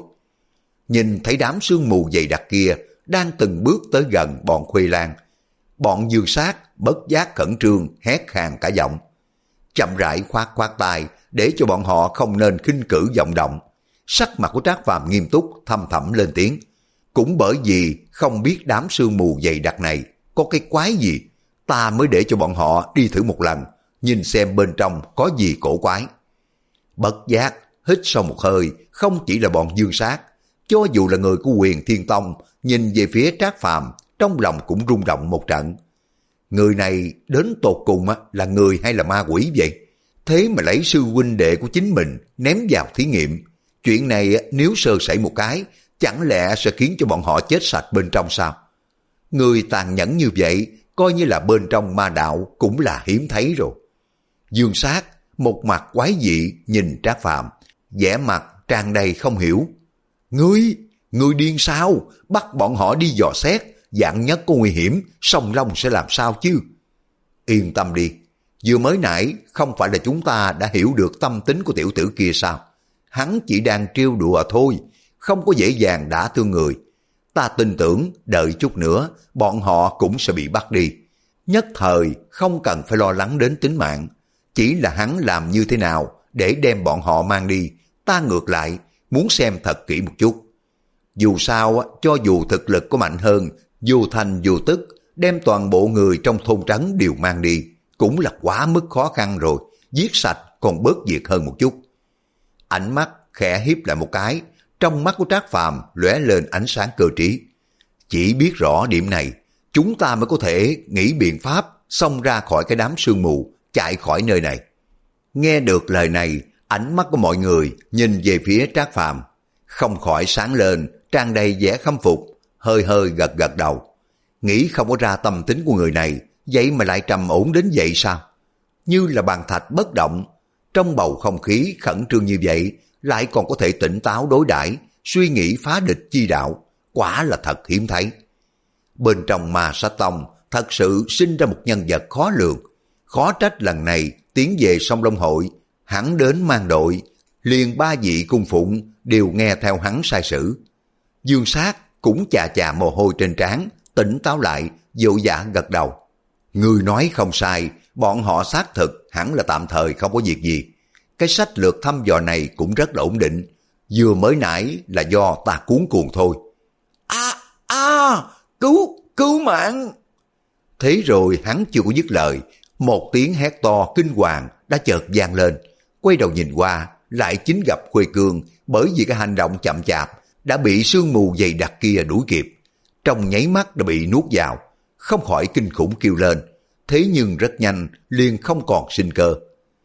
Nhìn thấy đám sương mù dày đặc kia đang từng bước tới gần bọn Khuê Lan, bọn Dương Sát bất giác khẩn trương hét khàn cả giọng. Chậm rãi khoát khoát tay để cho bọn họ không nên khinh cử vọng động. Sắc mặt của Trác Phàm nghiêm túc thâm thẳm lên tiếng. Cũng bởi vì không biết đám sương mù dày đặc này có cái quái gì, ta mới để cho bọn họ đi thử một lần, nhìn xem bên trong có gì cổ quái. Bất giác hít sâu một hơi, không chỉ là bọn Dương Sát, cho dù là người của Huyền Thiên Tông nhìn về phía Trác Phàm, trong lòng cũng rung động một trận. Người này đến tột cùng là người hay là ma quỷ vậy? Thế mà lấy sư huynh đệ của chính mình ném vào thí nghiệm. Chuyện này nếu sơ sẩy một cái chẳng lẽ sẽ khiến cho bọn họ chết sạch bên trong sao? Người tàn nhẫn như vậy, coi như là bên trong ma đạo cũng là hiếm thấy rồi. Dương Sát một mặt quái dị nhìn Trác Phàm, vẻ mặt tràn đầy không hiểu. Ngươi, ngươi điên sao? Bắt bọn họ đi dò xét, vạn nhất có nguy hiểm, Song Long sẽ làm sao chứ? Yên tâm đi, vừa mới nãy không phải là chúng ta đã hiểu được tâm tính của tiểu tử kia sao? Hắn chỉ đang trêu đùa thôi, không có dễ dàng đả thương người. Ta tin tưởng đợi chút nữa bọn họ cũng sẽ bị bắt đi. Nhất thời không cần phải lo lắng đến tính mạng. Chỉ là hắn làm như thế nào để đem bọn họ mang đi, ta ngược lại muốn xem thật kỹ một chút. Dù sao, cho dù thực lực có mạnh hơn, dù thành dù tức, đem toàn bộ người trong thôn trấn đều mang đi, cũng là quá mức khó khăn rồi, giết sạch còn bớt việc hơn một chút. Ánh mắt khẽ hiếp lại một cái, trong mắt của Trác Phàm lóe lên ánh sáng cơ trí. Chỉ biết rõ điểm này, chúng ta mới có thể nghĩ biện pháp xông ra khỏi cái đám sương mù, chạy khỏi nơi này. Nghe được lời này, ánh mắt của mọi người nhìn về phía Trác Phàm, không khỏi sáng lên, tràn đầy vẻ khâm phục, hơi hơi gật gật đầu. Nghĩ không có ra tâm tính của người này, vậy mà lại trầm ổn đến vậy sao? Như là bàn thạch bất động, trong bầu không khí khẩn trương như vậy, lại còn có thể tỉnh táo đối đãi, suy nghĩ phá địch chi đạo, quả là thật hiếm thấy. Bên trong Ma Sát Tông thật sự sinh ra một nhân vật khó lường, khó trách lần này tiến về Song Long hội, hắn đến mang đội, liền ba vị cung phụng đều nghe theo hắn sai sử. Dương Sát cũng chà chà mồ hôi trên trán, tỉnh táo lại, vội vã gật đầu. Người nói không sai, bọn họ xác thực hẳn là tạm thời không có việc gì. Cái sách lược thăm dò này cũng rất là ổn định, vừa mới nãy là do ta cuốn cuồng thôi. A a cứu cứu mạng! Thế rồi hắn chưa có dứt lời, một tiếng hét to kinh hoàng đã chợt vang lên. Quay đầu nhìn qua, lại chính gặp Khuê Cương, bởi vì cái hành động chậm chạp đã bị sương mù dày đặc kia đuổi kịp, trong nháy mắt đã bị nuốt vào, không khỏi kinh khủng kêu lên, thế nhưng rất nhanh liền không còn sinh cơ.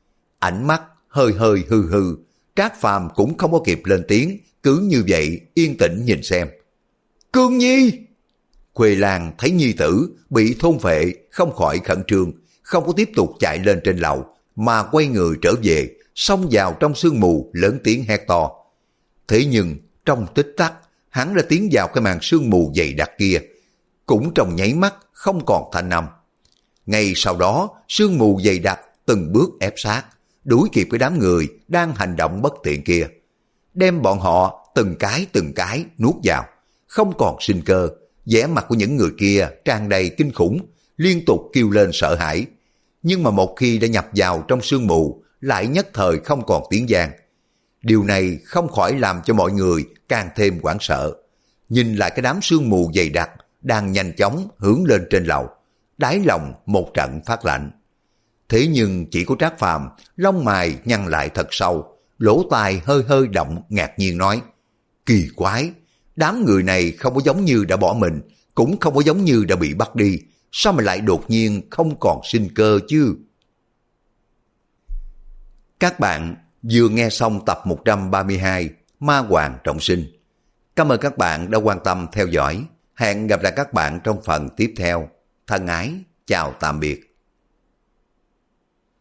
Ánh mắt hơi hơi hư hư, Trác Phàm cũng không có kịp lên tiếng, cứ như vậy yên tĩnh nhìn xem. Cương Nhi! Khuê Lan thấy nhi tử bị thôn phệ, không khỏi khẩn trương, không có tiếp tục chạy lên trên lầu, mà quay người trở về, xông vào trong sương mù lớn tiếng hét to. Thế nhưng trong tích tắc, hắn đã tiến vào cái màn sương mù dày đặc kia, cũng trong nháy mắt không còn thanh âm. Ngay sau đó, sương mù dày đặc từng bước ép sát, đuổi kịp cái đám người đang hành động bất tiện kia, đem bọn họ từng cái từng cái nuốt vào, không còn sinh cơ. Vẻ mặt của những người kia tràn đầy kinh khủng, liên tục kêu lên sợ hãi. Nhưng mà một khi đã nhập vào trong sương mù, lại nhất thời không còn tiếng vang. Điều này không khỏi làm cho mọi người càng thêm hoảng sợ. Nhìn lại cái đám sương mù dày đặc đang nhanh chóng hướng lên trên lầu, đáy lòng một trận phát lạnh. Thế nhưng chỉ có Trác Phàm lông mày nhăn lại thật sâu, lỗ tai hơi hơi động, ngạc nhiên nói: kỳ quái, đám người này không có giống như đã bỏ mình, cũng không có giống như đã bị bắt đi, sao mà lại đột nhiên không còn sinh cơ chứ? Các bạn vừa nghe xong tập một trăm ba mươi hai Ma Hoàng Trọng Sinh. Cảm ơn các bạn đã quan tâm theo dõi. Hẹn gặp lại các bạn trong phần tiếp theo. Thân ái, chào tạm biệt.